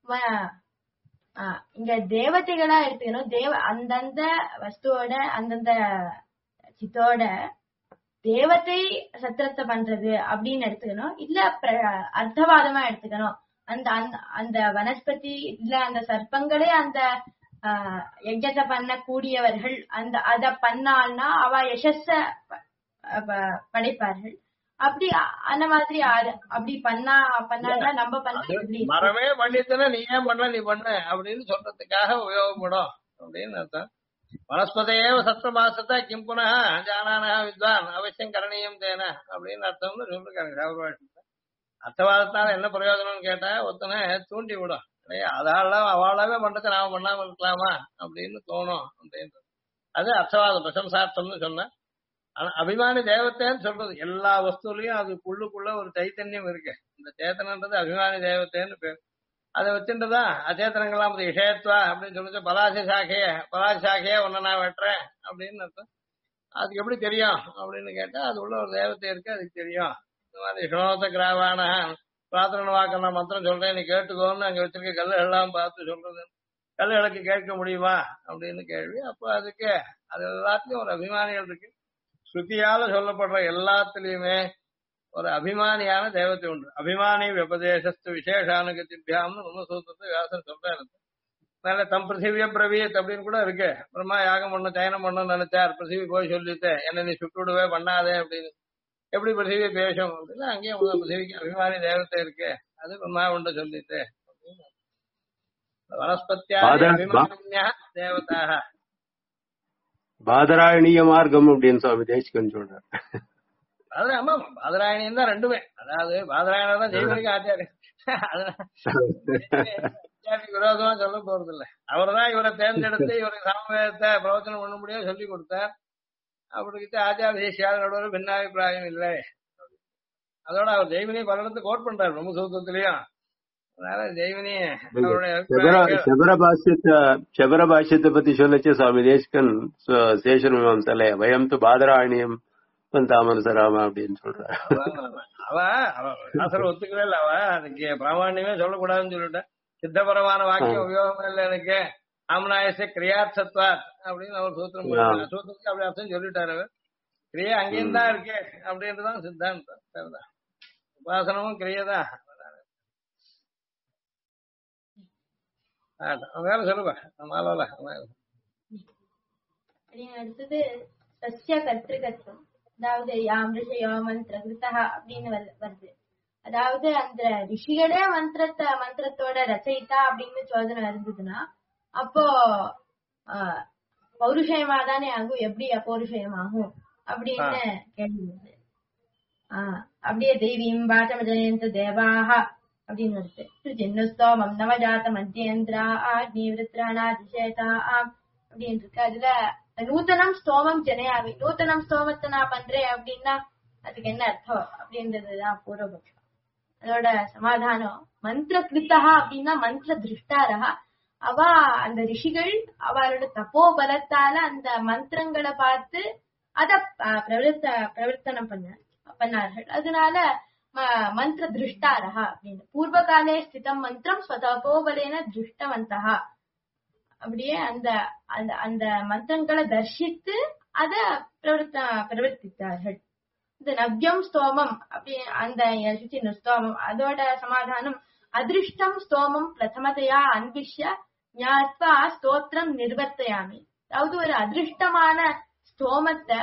இங்க தேவதைகளா எடுத்துக்கணும். அந்தந்த வஸ்துவோட அந்தந்த சித்தோட தேவத்தை சத்திரத்தை பண்றது அப்படின்னு எடுத்துக்கணும், இல்ல அர்த்தவாதமா எடுத்துக்கணும். அந்த அந்த வனஸ்பதி இல்ல அந்த சர்ப்பங்களே அந்த யஜ்ஞத்தை பண்ண கூடியவர்கள், அந்த அத பண்ணால்னா அவ யசஸ படைப்பார்கள். அப்படி அந்த மாதிரி அப்படி பண்ணாதான் நம்ம பண்ண மரமே பண்ணித்தன நீ ஏன் பண்ண நீ பண்ண அப்படின்னு சொல்றதுக்காக உபயோகப்படும் அப்படின்னு அர்த்தம். வனஸ்பதையே சத்ரமாசத்தை கிம் புனா ஜானானா வித்வான் அவசியம் கரணியம் தேன அப்படின்னு அர்த்தம்னு சொல்லிருக்காங்க. அர்த்தவாதத்தால என்ன பிரயோஜனம்னு கேட்டா ஒருத்தனை தூண்டி விடும், அதால அவளாவே பண்றதை நாம பண்ணாம இருக்கலாமா அப்படின்னு தோணும் அப்படின்றது. அது அர்த்தவாத பிரசம்சார்த்தம்னு சொன்ன. ஆனா அபிமானி தேவத்தைன்னு சொல்றது எல்லா வஸ்துலயும் அது புள்ளுக்குள்ள ஒரு சைத்தன்யம் இருக்கு. இந்த சேத்தனன்றது அபிமானி தேவத்தைன்னு பேர். அதை வச்சுட்டுதான் அச்சேத்தனங்கள்லாம் விஷயத்வா அப்படின்னு சொல்லிட்டு பலாசி சாக்கையே ஒன்ன நான் வெட்டுறேன் அப்படின்னு அர்த்தம். அதுக்கு எப்படி தெரியும் அப்படின்னு கேட்டா அது உள்ள ஒரு தேவத்தை இருக்கு, அதுக்கு தெரியும். இந்த மாதிரி ஸ்ரோத கிராவான பிரார்த்தனை வாக்க நான் மந்திரம் சொல்றேன் நீ கேட்டுக்கோன்னு அங்க வச்சிருக்க கல்லுகள்லாம் பார்த்து சொல்றது, கல்லுகளுக்கு கேட்க முடியுமா அப்படின்னு கேள்வி. அப்போ அதுக்கு அது எல்லாத்துலயும் ஒரு அபிமானிகள் இருக்கு. ஸ்ருதியால சொல்லப்படுற எல்லாத்துலயுமே ஒரு அபிமானியான தேவத்தை உண்டு. அபிமானி விபதேசத்து விசேஷானுகத்தியாம்னு நம்ம சூத்திரத்தை வியாசன் சொல்றாரு. அதனால தம் பிருத்திவிய பிரவீத் அப்படின்னு கூட இருக்கு. பிரம்மா யாகம் பண்ண சயனம் பண்ணணும்னு நினைச்சார், பிருத்திவி போய் சொல்லிட்டு என்ன நீ சுட்டுடுவே பண்ணாதே அப்படின்னு. எப்படி பிருத்திவி பேசும் அப்படின்னா அங்கேயும் பிருத்திவிக்கு அபிமானி தேவத்தை இருக்கு, அது பிரம்மா உண்டு சொல்லிட்டு. வனஸ்பத்தியா அபிமானியா தேவதாக பாதராயணிய மார்க்கம் அப்படின்னு சுவாமி தேசிகன் சொல்றாரு. ஆமா பாதராயணியம் தான் ரெண்டுமே. அதாவது பாதராயணம் தான் ஜெய்வனுக்கு ஆச்சாரியம், விரோதமா சொல்ல போறது இல்ல. அவர் தான் இவரை தேர்ந்தெடுத்து இவருக்கு சாமவேதத்தை பிரவச்சனம் பண்ண முடியாது சொல்லி கொடுத்தார். அப்படிக்கிட்ட ஆச்சாரிய தேசியால் நடுவர் பின்னாபிப்பிராயம் இல்லை. அதோட அவர் ஜெய்வனி பல இடத்து கோட் பண்றாரு பிரம்மசூத்திரத்திலயும். அதனால ஜெய்வனி சபர பாஷ்யத்தை பத்தி சொல்லச்சு சுவாமி தேசிகன் சேஷன் மீமாம்சல வயம் து பாதராயணியம் தாமனசராமா அப்படின்னு சொல்றாரு. அவ ஒத்துக்கவே இல்ல, அவ அதுக்கு பிராமணியமே சொல்லக்கூடாதுன்னு சொல்லிட்டேன். சித்தபரமான வாக்கியம் உபயோகம் இல்லை எனக்கு, ஆம்னாயச கிரியார்த்தத்வாத் அப்படின்னு அவர் சூத்திரம் சூத்திரத்துக்கு அப்படி அர்த்தம் சொல்லிட்டாரு. கிரியா அங்கேயும் தான் இருக்கு அப்படின்றதான் சித்தாந்தம். உபாசனமும் கிரியதான். வேலை சொல்லுவா மாலோல. அடுத்தது சஸ்ய கர்த்திருகத்துவம், அதாவது யாம் ரிஷயோ மந்திர கிருத்தா அப்படின்னு வருது. அதாவது அந்த ரிஷிகளே மந்திரத்தோட ரச்சயித்தா அப்படின்னு சோதனை இருந்ததுன்னா அப்போ பௌருஷயமா தானே ஆகும். எப்படி அப்பௌருஷயமாகும் அப்படின்னு கேள்வி வருது. அப்படியே தெய்வீம் வாசம ஜெயந்த தேவாக அப்படின்னு வருது. ஜின்னஸ்தோமம் நவஜாத மத்தியந்திரா அக்னிவிருத்ராணாதிசேதா அப்படின்னு இருக்கு. அதுல நூத்தனம் ஸ்தோமம் ஜனயாமி, நூத்தனம் ஸ்தோமத்தை நான் பண்றேன் அப்படின்னா அதுக்கு என்ன அர்த்தம் அப்படின்றதுதான் பூர்வபக்ஷம். அதோட சமாதானம் மந்திர கிருத்தா அப்படின்னா மந்திர திருஷ்டாரா, அவ அந்த ரிஷிகள் அவளோட தப்போ பலத்தால அந்த மந்திரங்களை பார்த்து அத பிரவர்த்தனம் பண்ணார்கள். அதனால மந்திர திருஷ்டாரா அப்படின்னு. பூர்வகாலே ஸ்திதம் மந்திரம் ஸ்வதபோபலேன திருஷ்டவந்தா, அப்படியே அந்த அந்த அந்த மந்திரங்களை தர்ஷித்து அத பிரவர்த்தித்தார்கள். இந்த நவ்யம் ஸ்தோமம் அப்படி அந்த ஸ்தோமம் அதோட சமாதானம் அதிருஷ்டம் ஸ்தோமம் பிரதமதையா அன்பிஷ்ய ஞாத்வா ஸ்தோத்திரம் நிர்வர்த்தயாமி. அதாவது ஒரு அதிருஷ்டமான ஸ்தோமத்தை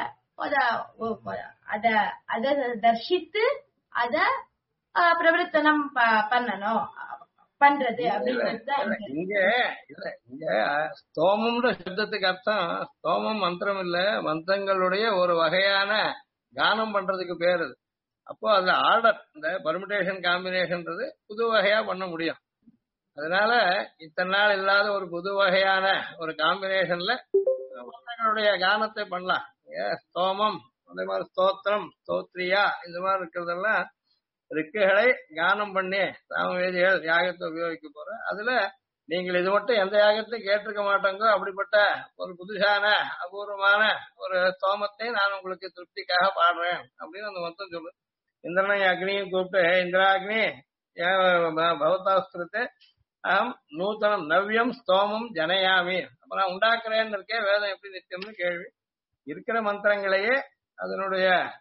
அத தர்ஷித்து அத பிரவர்த்தனம் பண்ணணும் பண்றது அப்படின்னு. இங்க ஸ்தோமம்ன்ற சப்தத்துக்கு அர்த்தம் ஸ்தோமம் மந்திரம் இல்ல, மந்திரங்களுடைய ஒரு வகையான கானம் பண்றதுக்கு பேரு. அப்போ அதுல ஆர்டர், இந்த பர்மிடேஷன் காம்பினேஷன்றது புது வகையா பண்ண முடியும். அதனால இத்தனை நாள் இல்லாத ஒரு புது வகையான ஒரு காம்பினேஷன்ல மந்திரங்களுடைய கானத்தை பண்ணலாம். ஸ்தோமம், அதே மாதிரி ஸ்தோத்திரம், ஸ்தோத்ரியா, இந்த மாதிரி இருக்கிறதெல்லாம் ரிக்குகளை கானம் பண்ணி சாமவேதிகள் யாகத்தை உபயோகிக்க போற. அதுல நீங்கள் இது மட்டும் எந்த யாகத்தை கேட்டிருக்க மாட்டோங்கோ அப்படிப்பட்ட ஒரு புதுசான அபூர்வமான ஒரு ஸ்தோமத்தை நான் உங்களுக்கு திருப்திக்காக பாடுறேன் அப்படின்னு அந்த மொத்தம் சொல்லு. இந்திரனை அக்னியும் கூப்பிட்டு இந்திராக்னி பவதாஸ்திரத்தை அகம் நூத்தனம் நவ்யம் ஸ்தோமம் ஜனயாமி, அப்ப நான் உண்டாக்குறேன்னு இருக்கேன். வேதம் எப்படி நித்தியம்னு கேள்வி. இருக்கிற மந்திரங்களையே அதனுடைய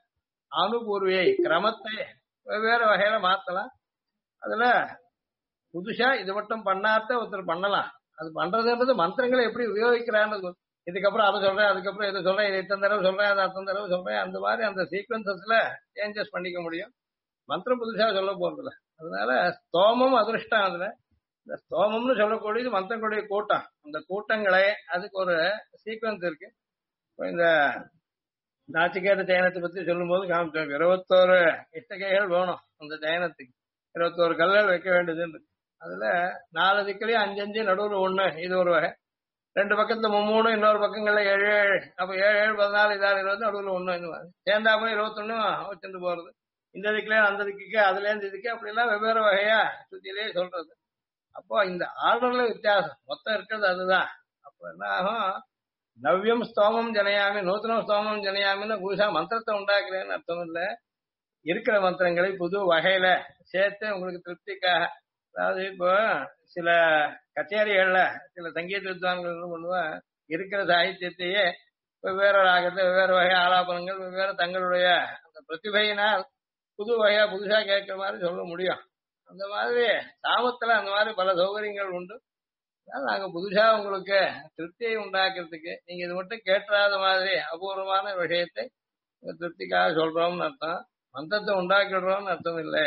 அனுபூர்வியை கிரமத்தை வெவ்வேறு வகையில மாத்தலாம். அதுல புதுசா இது மட்டும் பண்ணாத ஒருத்தர் பண்ணலாம். அது பண்றதுன்றது மந்திரங்களை எப்படி உபயோகிக்கிறான்னு, இதுக்கப்புறம் அதை சொல்றேன், அதுக்கப்புறம் இதை சொல்றேன், இது இத்தனை தடவை சொல்றேன், அது அத்தனை தடவை சொல்றேன், அந்த மாதிரி அந்த சீக்வன்சஸ்ல சேஞ்சஸ் பண்ணிக்க முடியும். மந்திரம் புதுசா சொல்ல போறதில்ல. அதனால ஸ்தோமம் அதிருஷ்டம். அதுல இந்த ஸ்தோமம்னு சொல்லக்கூடியது மந்திரங்களுடைய கூட்டம். அந்த கூட்டங்களை அதுக்கு ஒரு சீக்வன்ஸ் இருக்கு. இந்த நாச்சிகேத ஜெயனத்தை பத்தி சொல்லும் போது காமிச்சோம், 21 இஷ்டகைகள் வேணும் அந்த ஜெயனத்துக்கு, 21 கல்கள் வைக்க வேண்டியது. அதுல 4 திக்கிலையும் 5 5 நடுவுல 1, இது ஒரு வகை. 2 பக்கத்துல 3, இன்னொரு பக்கங்கள்ல 7 7, அப்ப 7 7 14 இதால் 20, நடுவுல 1, இந்த மாதிரி சேர்ந்தாப்புல 21 வச்சுட்டு போறது. இந்த திக்குல அந்த திக்கு, அதுல இருந்து இதுக்கு அப்படி எல்லாம் வெவ்வேறு வகையா சுத்திலேயே சொல்றது. அப்போ இந்த ஆர்டர்ல வித்தியாசம் மொத்தம் இருக்கிறது அதுதான். அப்ப என்ன ஆகும், நவ்யம் ஸ்தோமம் ஜனயாமி நூத்தனம் ஸ்தோமம் ஜனயாமின்னு புதுசா மந்திரத்தை உண்டாக்குறேன்னு அர்த்தம் இல்ல. இருக்கிற மந்திரங்களை புது வகையில சேர்த்து உங்களுக்கு திருப்திக்காக. அதாவது இப்போ சில கச்சேரிகள்ல சில சங்கீத வித்வான்கள் பண்ணுவா, இருக்கிற சாகித்யத்தையே வெவ்வேறு ராகத்தை வெவ்வேறு வகை ஆலாபனங்கள் வெவ்வேறு தங்களுடைய அந்த பிரதிபையினால் புது வகையா புதுசா கேட்கிற மாதிரி சொல்ல முடியும். அந்த மாதிரி சாமத்துல அந்த மாதிரி பல சௌகரியங்கள் உண்டு. நாங்க புதுசா உங்களுக்கு திருப்தியை உண்டாக்குறதுக்கு நீங்க இது மட்டும் கேட்டாத மாதிரி அபூர்வமான விஷயத்தை திருப்திக்காக சொல்றோம்னு அர்த்தம். மந்திரத்தை உண்டாக்கிடுறோம்னு அர்த்தம் இல்லை.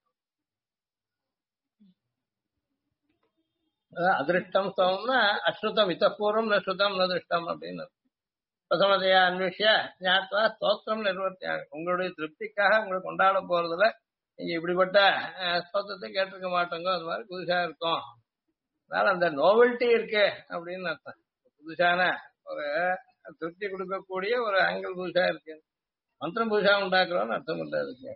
அதிருஷ்டம் ஸ்தோம்னா அஸ்ருதம், இத்தப்பூர்வம் நஸ்ருதம் நதிருஷ்டம் அப்படின்னு பிரசமதையா அன்வேஷியா ஞாத்வா ஸ்தோத்திரம் நிர்வர்த்தியாக. உங்களுடைய திருப்திக்காக உங்களை கொண்டாட போறதுல நீங்க இப்படிப்பட்ட ஸ்தோத்திரத்தை கேட்டிருக்க மாட்டோங்க. அது மாதிரி புதுசா இருக்கும். அதனால அந்த நோவல்ட்டி இருக்கு அப்படின்னு அர்த்தம். புதுசான ஒரு திருப்தி கொடுக்கக்கூடிய ஒரு ஆங்கிள் புதுசா இருக்கு. மந்திரம் புதுசா உண்டாக்குறோம்னு அர்த்தம் இல்லை அதுக்கு.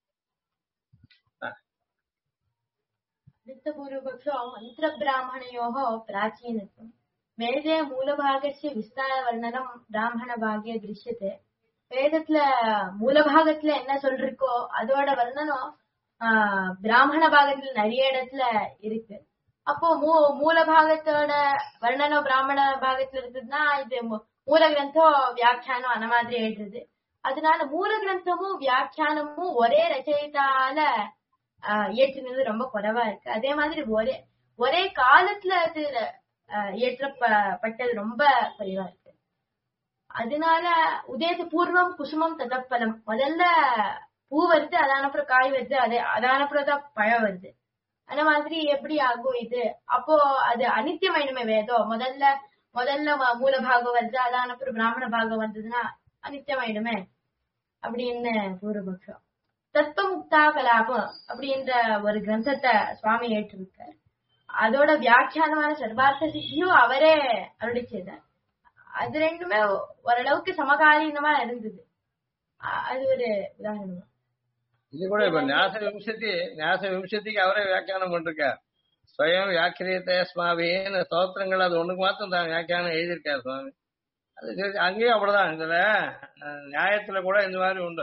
पूर्वपक्षो मन्त्रब्राह्मणयोः प्राचीनत्वम्। वेदे मूलभागस्य विस्तारवर्णनं ब्राह्मणभागे दृश्यते. வேதத்துல மூலபாகத்துல என்ன சொல்லிருக்கோ அதோட வர்ணனம் பிராமண பாகத்துல நிறைய இடத்துல இருக்கு. அப்போ மூல பாகத்தோட வர்ணனம் பிராமண பாகத்துல இருக்குதுன்னா இது மூல கிரந்தம் வியாக்கியானம் அந்த மாதிரி எழுதுறது. அதனால மூல கிரந்தமும் வியாக்கியானமும் ஒரே ரச்சயித்தால இயற்றினது ரொம்ப குறைவா இருக்கு. அதே மாதிரி ஒரே காலத்துல அது இயற்றப்பட்டது ரொம்ப குறைவா இருக்கு. அதனால உதயத்து பூர்வம் குசுமம் ததப்பலம், முதல்ல பூ வருது, அதானப்புறம் காய் வருது, அதானப்புறம் தான் பழம் வருது. அந்த மாதிரி எப்படி ஆகும் இது? அப்போ அது அனித்தியமாயிடுமே வேதம். முதல்ல மூல பாகம் வருது, அதானப்புறம் பிராமண பாகம் வந்ததுன்னா அனித்தியமாயிடுமே அப்படின்னு பூர்வபக்ஷம். தத்துவமுக்தா கலாபம் அப்படின்ற ஒரு கிரந்தத்தை சுவாமி ஏற்றிருக்கார். அதோட வியாக்கியானமான சர்வார்த்த சித்தியும் அவரே அருளி செய்தார். அது ரெண்டுமே ஓரளவுக்கு சமகாலீனமா இருந்தது. அது ஒரு உதாரணம். இது கூட இப்ப ஞாச விம்சதிக்கு அவரே வியாக்கியானம் பண்ணிருக்கார். ஸ்வயம் வியாக்கியத்தை சுவாமின்னு ஸ்தோத்திரங்கள் அது ஒண்ணுக்கு மாத்திரம் தான் வியாக்கியானம் எழுதியிருக்காரு சுவாமி. அது அங்கேயும் அப்படிதான். இதுல நியாயத்துல கூட இந்த மாதிரி உண்டு.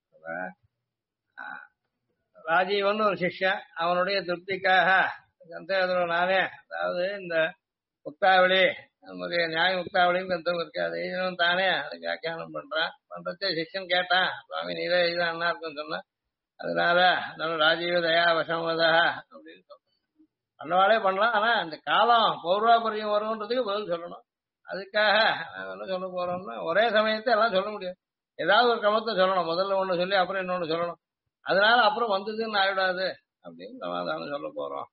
ராஜீவன் ஒரு சிஷ்யன், அவனுடைய திருப்திக்காக நானே, அதாவது இந்த முக்தாவளி நம்முடைய நியாய முக்தாவளின்னு கிரந்தம் இருக்கு, அது எழுதினவன் தானே அதுக்கு வியாக்கியானம் பண்றச்சே சிஷ்யன் கேட்டான், சுவாமி நீரே இதுதான் என்ன இருக்குன்னு சொன்ன. அதனால நம்ம ராஜீவ தயா வசமதா அப்படின்னு சொல்றோம். பண்ணவாளே பண்ணலாம். ஆனா அந்த காலம் பௌர்வாபரியம் வரும்ன்றதுக்கு பதில் சொல்லணும். அதுக்காக நாங்க என்ன சொல்ல போறோம்னா ஒரே சமயத்தை எல்லாம் சொல்ல முடியாது. ஏதாவது ஒரு கிரமத்தை சொல்லணும். முதல்ல ஒண்ணு சொல்லி அப்புறம் இன்னொன்னு சொல்லணும். அதனால அப்புறம் வந்ததுன்னு ஆயிடாது அப்படின்னு சமாதானம் சொல்ல போறோம்.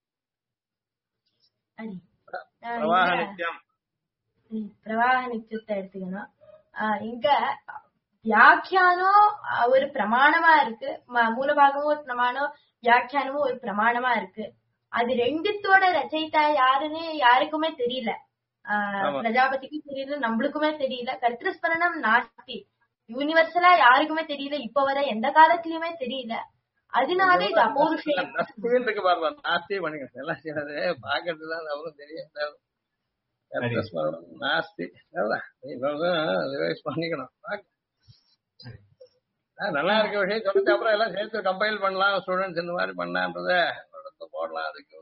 பிரவாக நித்தியம், பிரவாக நித்தியத்தை எடுத்துக்கணும். இங்க வியாக்கியானம் ஒரு பிரமாணமா இருக்கு, மூலபாகமும் ஒரு பிரமாணம், வியாக்கியானமும் ஒரு பிரமாணமா இருக்கு. அது ரெண்டுத்தோட ரச்சயிதா யாருன்னு யாருக்குமே தெரியல. பிரஜாபதிக்கும் தெரியல, நம்மளுக்குமே தெரியல. கர்த்திருஸ்மரணம் நாஸ்தி, யூனிவர்சலா யாருக்குமே தெரியல, இப்ப வர எந்த காலத்திலயுமே தெரியல. அதனால இது அபௌருஷம் இருக்கு. பாருங்க நாஸ்தி பண்ணிக்கிறேன் எல்லாம் செய்யறது பாக்கிறதுதான் அவரும் தெரியாது. நாஸ்தி ரிவைஸ் பண்ணிக்கணும். நல்லா இருக்க விஷயம் சொல்லிட்டு அப்புறம் எல்லாம் சேர்த்து கம்பைல் பண்ணலாம். ஸ்டூடெண்ட்ஸ் இந்த மாதிரி பண்ணான்றத போடலாம். அதுக்கு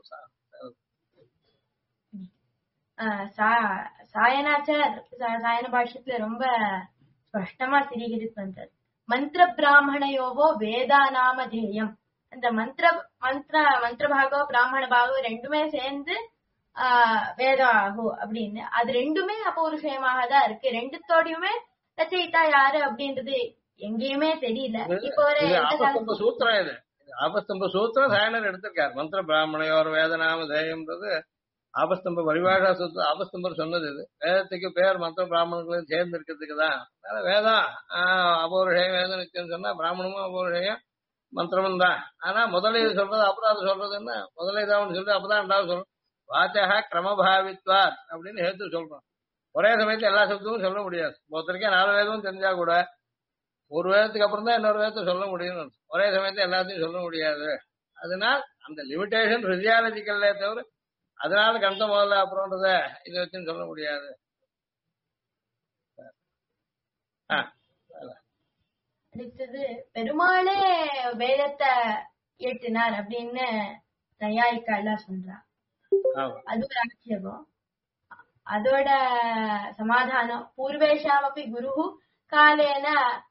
சாயனாச்சார் சாயன பாஷ்யத்துல ரொம்ப ஸ்பஷ்டமா சிறீகரித்து பண்றாரு. மந்திர பிராமணையோகோ வேதாநாம தேயம். அந்த மந்திர பாகோ பிராமண பாகோ ரெண்டுமே சேர்ந்து வேதாகு அப்படின்னு அது ரெண்டுமே அபௌருஷயமாக தான் இருக்கு. ரெண்டுத்தோடையுமே ரச்சயித்தா யாரு அப்படின்றது எங்கேயுமே தெரியல. இப்போ ஒரு ஆபஸ்தம்ப சூத்திரம் இது ஆபஸ்தம்ப சூத்திரம் சாயனர் எடுத்திருக்காரு. மந்திர பிராமணையோர் வேதநாம தேயம்ன்றது ஆபஸ்தம்ப பரிபாஷா சூத்திரம் ஆபஸ்தம்பர் சொன்னது. இது வேதத்துக்கு பேர் மந்திர பிராமணர்களும் சேர்ந்து இருக்கிறதுக்கு தான். அதனால வேதம் அபௌருஷயம் வேதம் நிச்சயம் சொன்னா பிராமணமும் அபௌருஷயம் மந்திரமும் தான். ஆனா முதல்ல இது சொல்றது அப்புறம் அது சொல்றதுன்னா முதல்ல இதான் சொல்றது அப்பதான் ரெண்டாவது சொல்றோம். வாச்சக கிரமபாவித்வாத் அப்படின்னு ஹேத்து சொல்றோம். ஒரே சமயத்துல எல்லா சப்தமும் சொல்ல முடியாது. ஒருத்தருக்கே 4 வேதமும் தெரிஞ்சா கூட ஒரு வேதத்துக்கு அப்புறம் தான் இன்னொரு வேதத்தை சொல்ல முடியும். ஒரே சமயத்துல எல்லாத்தையும் சொல்ல முடியாது. அதனால அந்த லிமிடேஷன் பிசியாலஜிக்கல்லே தவிர அதனால கந்த முதல்ல அப்புறம்ன்றத இதை வச்சுன்னு சொல்ல முடியாது. அடுத்தது பெருமாளே வேதத்தை ஏற்றினார் அப்படின்னு நையாயிக்கா எல்லாம் சொல்றான். அது ஒரு ஆட்சேபம். அதோட சமாதானம் பூர்வேஷாமப்பி குரு காலேன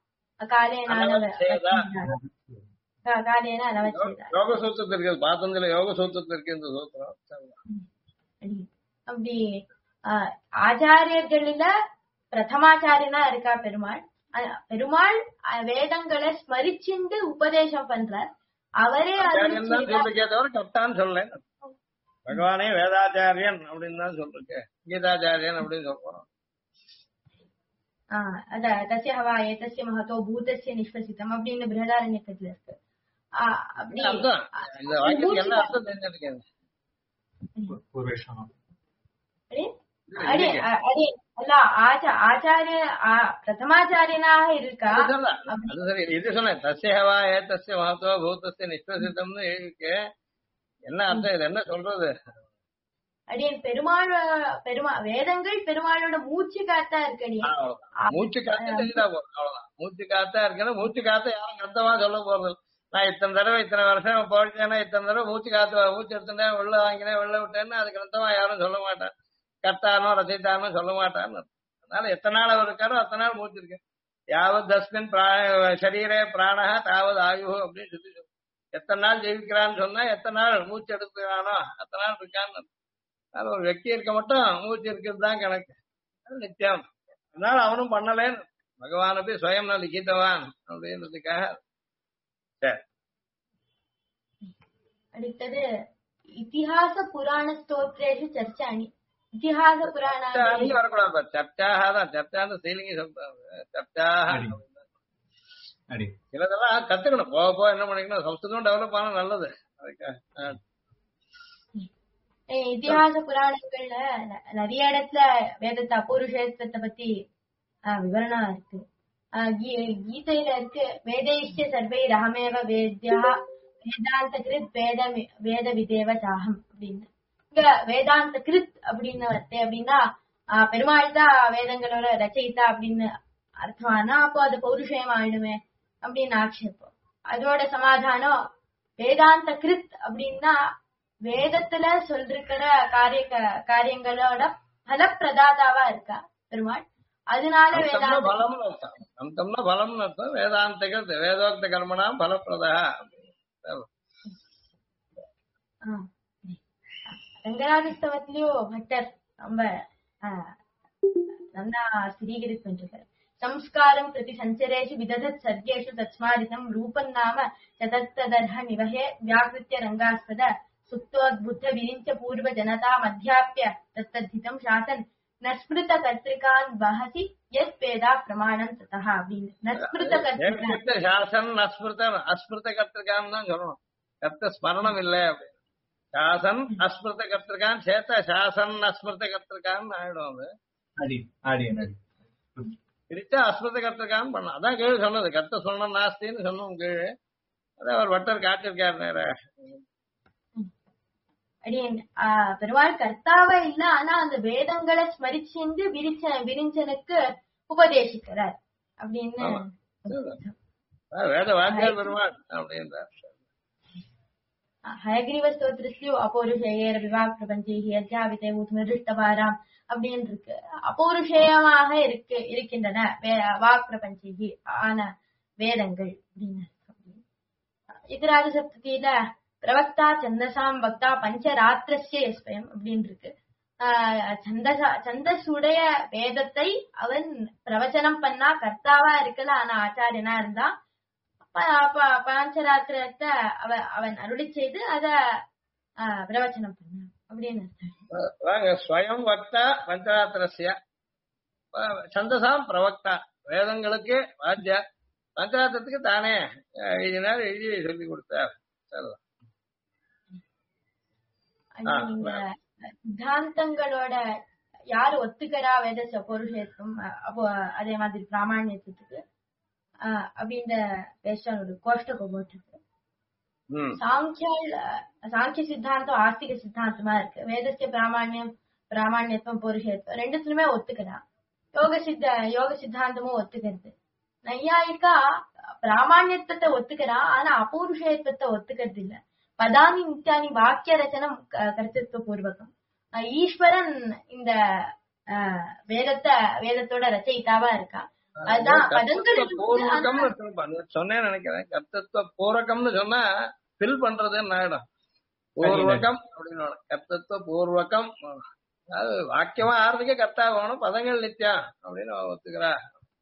யோக சூத்திரத்திற்கு பாத்தந்தில யோக சூத்திரத்திற்கு இந்த சூத்திரம் அப்படி ஆச்சாரியர்கள்ல பிரதமாச்சாரியனா இருக்கா பெருமாள். பெருமாள் வேதங்களை ஸ்மரிச்சுண்டு உபதேசம் பண்றார். அவரே கரெக்டான்னு சொல்ல பகவானே வேதாச்சாரியன் அப்படின்னு தான் சொல்றேன். கீதாச்சாரியன் அப்படின்னு சொல்றோம். தஸ்ய ஹவா ஏதஸ்ய மஹதோ பூதஸ்ய நிஷ்பசிதம் அப்படின்னு பிருஹதாரண்யக்கத்துல இருக்கு. இந்த வாக்கியத்துக்கு என்ன அர்த்தம் தெரிஞ்சிருக்கேன். ஆச்சாரிய பிரதமாச்சாரியனாக இருக்கா. அது சரி. இது சொன்னேன் தஸ்ய ஹவா ஏதஸ்ய மஹதோ பூதஸ்ய நிஷ்பசிதம்னு இருக்கு. என்ன அர்த்தம் இது என்ன சொல்றது? அடியன் பெருமாள் வேதங்கள் பெருமாளோட மூச்சு காத்தா இருக்கு. மூச்சு காத்து தெரிஞ்சா போதும். அவ்வளவுதான். மூச்சு காத்தா இருக்குன்னா மூச்சு காத்த யாரும் கருத்தமா சொல்ல போறது. நான் இத்தனை தடவை இத்தனை வருஷம் போயிட்டேன்னா இத்தனை தடவை மூச்சு எடுத்துட்டேன் உள்ள வாங்கினேன் உள்ள விட்டேன்னு அது கருத்தமா யாரும் சொல்ல மாட்டான். கர்த்தானோ ரசித்தானோ சொல்ல மாட்டான்னு. அதனால எத்தனை நாள் அவர் இருக்காரோ அத்தனை நாள் மூச்சு இருக்கு. யாவது தஸ்மின் சரீரே பிராணஹ தாவது ஆயுஹோ அப்படின்னு சொல்லி எத்தனை நாள் ஜெயிக்கிறான்னு சொன்னா எத்தனை நாள் மூச்சு எடுத்துக்கிறானோ அத்தனை நாள் இருக்கான்னு. அதனால ஒரு வெக்கி இருக்க மட்டும் மூச்சு இருக்கிறது தான் கணக்கு. நித்தியம். அதனால அவனும் பண்ணலேன்னு பகவான போய் சுயம் லிখিতவான் அப்படின்றதுக்காக. அடுத்தது இதிஹாச புராண ஸ்தோத்ரேஷு சர்ச்சாணி. இதிஹாச புராண வரக்கூடாது. சர்ச்சாக தான். சர்ச்சான்னு ஸ்ரீலிங்கி சொல்றாங்க. சர்ச்சாக சிலதெல்லாம் கத்துக்கணும். போக என்ன பண்ணிக்கணும். சம்ஸ்கிருதம் டெவலப் ஆனா நல்லது. இதிகாச புராணங்கள்ல நிறைய இடத்துல வேதத்தை அபௌருஷேயத்தை பத்தி விவரணம் இருக்கு. கீதையில இருக்கு வேதைஷ்ய சர்வை ரகமேவ வேத்யா வேதாந்த கிருத் வேத விதேவ சாகம் அப்படின்னு. இங்க வேதாந்த கிருத் அப்படின்னு வரத்தே அப்படின்னா பெருமாள் தான் வேதங்களோட ரச்சயித்தா அப்படின்னு அர்த்தமானா அப்போ அது பௌருஷயம் ஆயிடுமே அப்படின்னு ஆட்சேபம். அதோட சமாதானம் வேதாந்த கிருத் அப்படின்னா வேதத்துல சொல்லிருக்கிற காரியங்களோட பலப்பிரதாதாவா இருக்கா பெருமாள். அதனால பலம்னு அர்த்தம். வேதாந்த வேதோக்த கர்மனாம் பலப்பிரதா. ரங்கராஜஸ்தவத்திலயும் பட்டர் ரொம்ப நல்லா ஸ்திரீகரித்து பண்றாரு. संस्कारं प्रति संचरेषु विदधत् सर्गेषु तस्मादितं रूपं नाम चतत्तदर्ह निवहे व्याकृत्य रंगास्पद सुप्तोद्भुत विरिञ्च पूर्व जनता मध्याप्य तत्तद्धितं शासन् नस्मृत कर्तृकान् वहसि यद्वेदा प्रमाणं ततः அப்படின்னு நஸ்மிருத கர்த்திருக்கான் சாசன் அஸ்மிருத கர்த்திருக்கான் தான் சொல்லணும். கர்த்த ஸ்மரணம் இல்லை அப்படி. சாசன் அஸ்மிருத கர்த்திருக்கான் சேத்த சாசன் அஸ்மிருத கர்த்திருக்கான்னு ஆயிடும். அது பிரிச்சா அஸ்மிருத கர்த்திருக்கான்னு பண்ணலாம். அதான் கீழே சொன்னது. கர்த்த சொன்ன நாஸ்தின்னு சொன்னோம் கீழே. அதான் அவர் வட்டர் காட்டிருக்காரு நேர. பெருமாள் கர்த்தாவா இல்ல, ஆனா அந்த வேதங்களை ஸ்மரிச்சு விரிஞ்சனுக்கு உபதேசிக்கிறார் அப்படின்னு வேத வாத்தியார் பெருமாள் அப்படின்றார். ஹயக்ரீவ ஸ்தோத்திரத்திலயும் அபௌருஷேயர் விவாக பிரபஞ்சைஹி அத்தியாவிதே ஊத்மிருஷ்டபாராம் அப்படின்னு இருக்கு. அபௌருஷேயமாக இருக்கின்றன வாக் பிரபஞ்சைஹி. ஆனா வேதங்கள் அப்படின்னு. எதிராஜ சப்தத்தில பிரவக்தா சந்தசாம் பக்தா பஞ்சராத்திரஸ்ய ஸ்வயம் அப்படின்னு இருக்கு. சந்தசுடைய வேதத்தை அவன் பிரவச்சனம் பண்ணா கர்த்தாவா இருக்கல, ஆனா ஆச்சாரியனா இருந்தா பஞ்சராத்திரத்தை அவன் அருளி செய்து அத பிரவச்சனம் பண்ண அப்படின்னு அர்த்தம். ஸ்வயம் வக்தா பஞ்சராத்திரஸ்ய சந்தசாம் பிரவக்தா, வேதங்களுக்கு வாத்தியா, பஞ்சாத்திரத்துக்கு தானே எழுதினார், எழுதி சொல்லி கொடுத்தார். நீங்க சித்தாந்தங்களோட யாரு ஒத்துக்கிறா வேத பௌருஷேத்துவம் அப்போ அதே மாதிரி பிராமணியத்துக்கு அப்படின்ற பேஷன் ஒரு கோஷ்டத்தை போட்டிருக்கு. சாங்கிய சித்தாந்தம் ஆஸ்திக சித்தாந்தமா இருக்கு. வேதஸ்ய பிராமணியத்துவம் பௌருஷேத்துவம் ரெண்டுத்துலயுமே ஒத்துக்கிறான். யோக சித்தாந்தமும் ஒத்துக்கிறது. நையாயிக்கா பிராமணியத்துவத்தை ஒத்துக்கிறான், ஆனா அபௌருஷேத்துவத்தை ஒத்துக்கிறது இல்ல. பதானி நித்தியானி வாக்கிய ரச்சனம் கர்த்தத்துவ பூர்வகம். ஈஸ்வரன் இந்த வேதத்தோட ரச்சயிதாவா இருக்கா. அதுதான் சொன்னேன்னு நினைக்கிறேன். கர்த்தத்துவ பூர்வகம்னு சொன்னா ஃபில் பண்றதுன்னு ஆயிடும். பூர்வகம் அப்படின்னு கர்த்தத்துவ பூர்வகம், அது வாக்கியமா ஆறதுக்கே கர்த்தா வேணும், பதங்கள் நித்தியம் அப்படின்னு ஒத்துக்கிறா.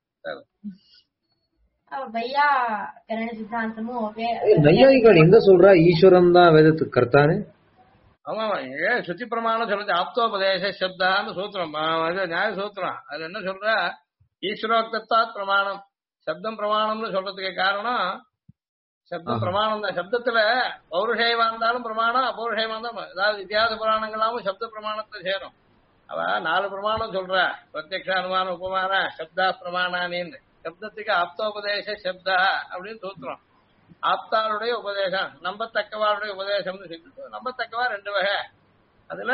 வையாகரண சித்தாந்தமும் நையாயிகள் எங்க சொல்றா ஈஸ்வரன் தான் வேதத்துக்கு கர்த்தானு? ஆமா, சுத்தி பிரமாணம் சொல்றது ஆப்தோபதேச சப்தான்னு சூத்திரம், நியாய சூத்திரம். அது என்ன சொல்ற, ஈஸ்வரோக்தா பிரமாணம், சப்தம் பிரமாணம்னு சொல்றதுக்கு காரணம் சப்தம் பிரமாணம் தான். சப்தத்துல பௌருஷேயமா இருந்தாலும் பிரமாணம், அபௌருஷேயமா இருந்தாலும், அதாவது இத்தியாச புராணங்களாவும் சப்த பிரமாணத்தை சேரும். அவ 4 பிரமாணம் சொல்ற, பிரத்யக்ஷ அனுமான உபமான சப்தா பிரமாணானின்னு. சப்தத்துக்கு ஆப்தோபதேச சப்தா அப்படின்னு சூத்திரம். ஆப்தாளுடைய உபதேசம், நம்பத்தக்கவாளுடைய உபதேசம்னு சொல்லிட்டு, நம்பத்தக்கவா 2 வகை. அதுல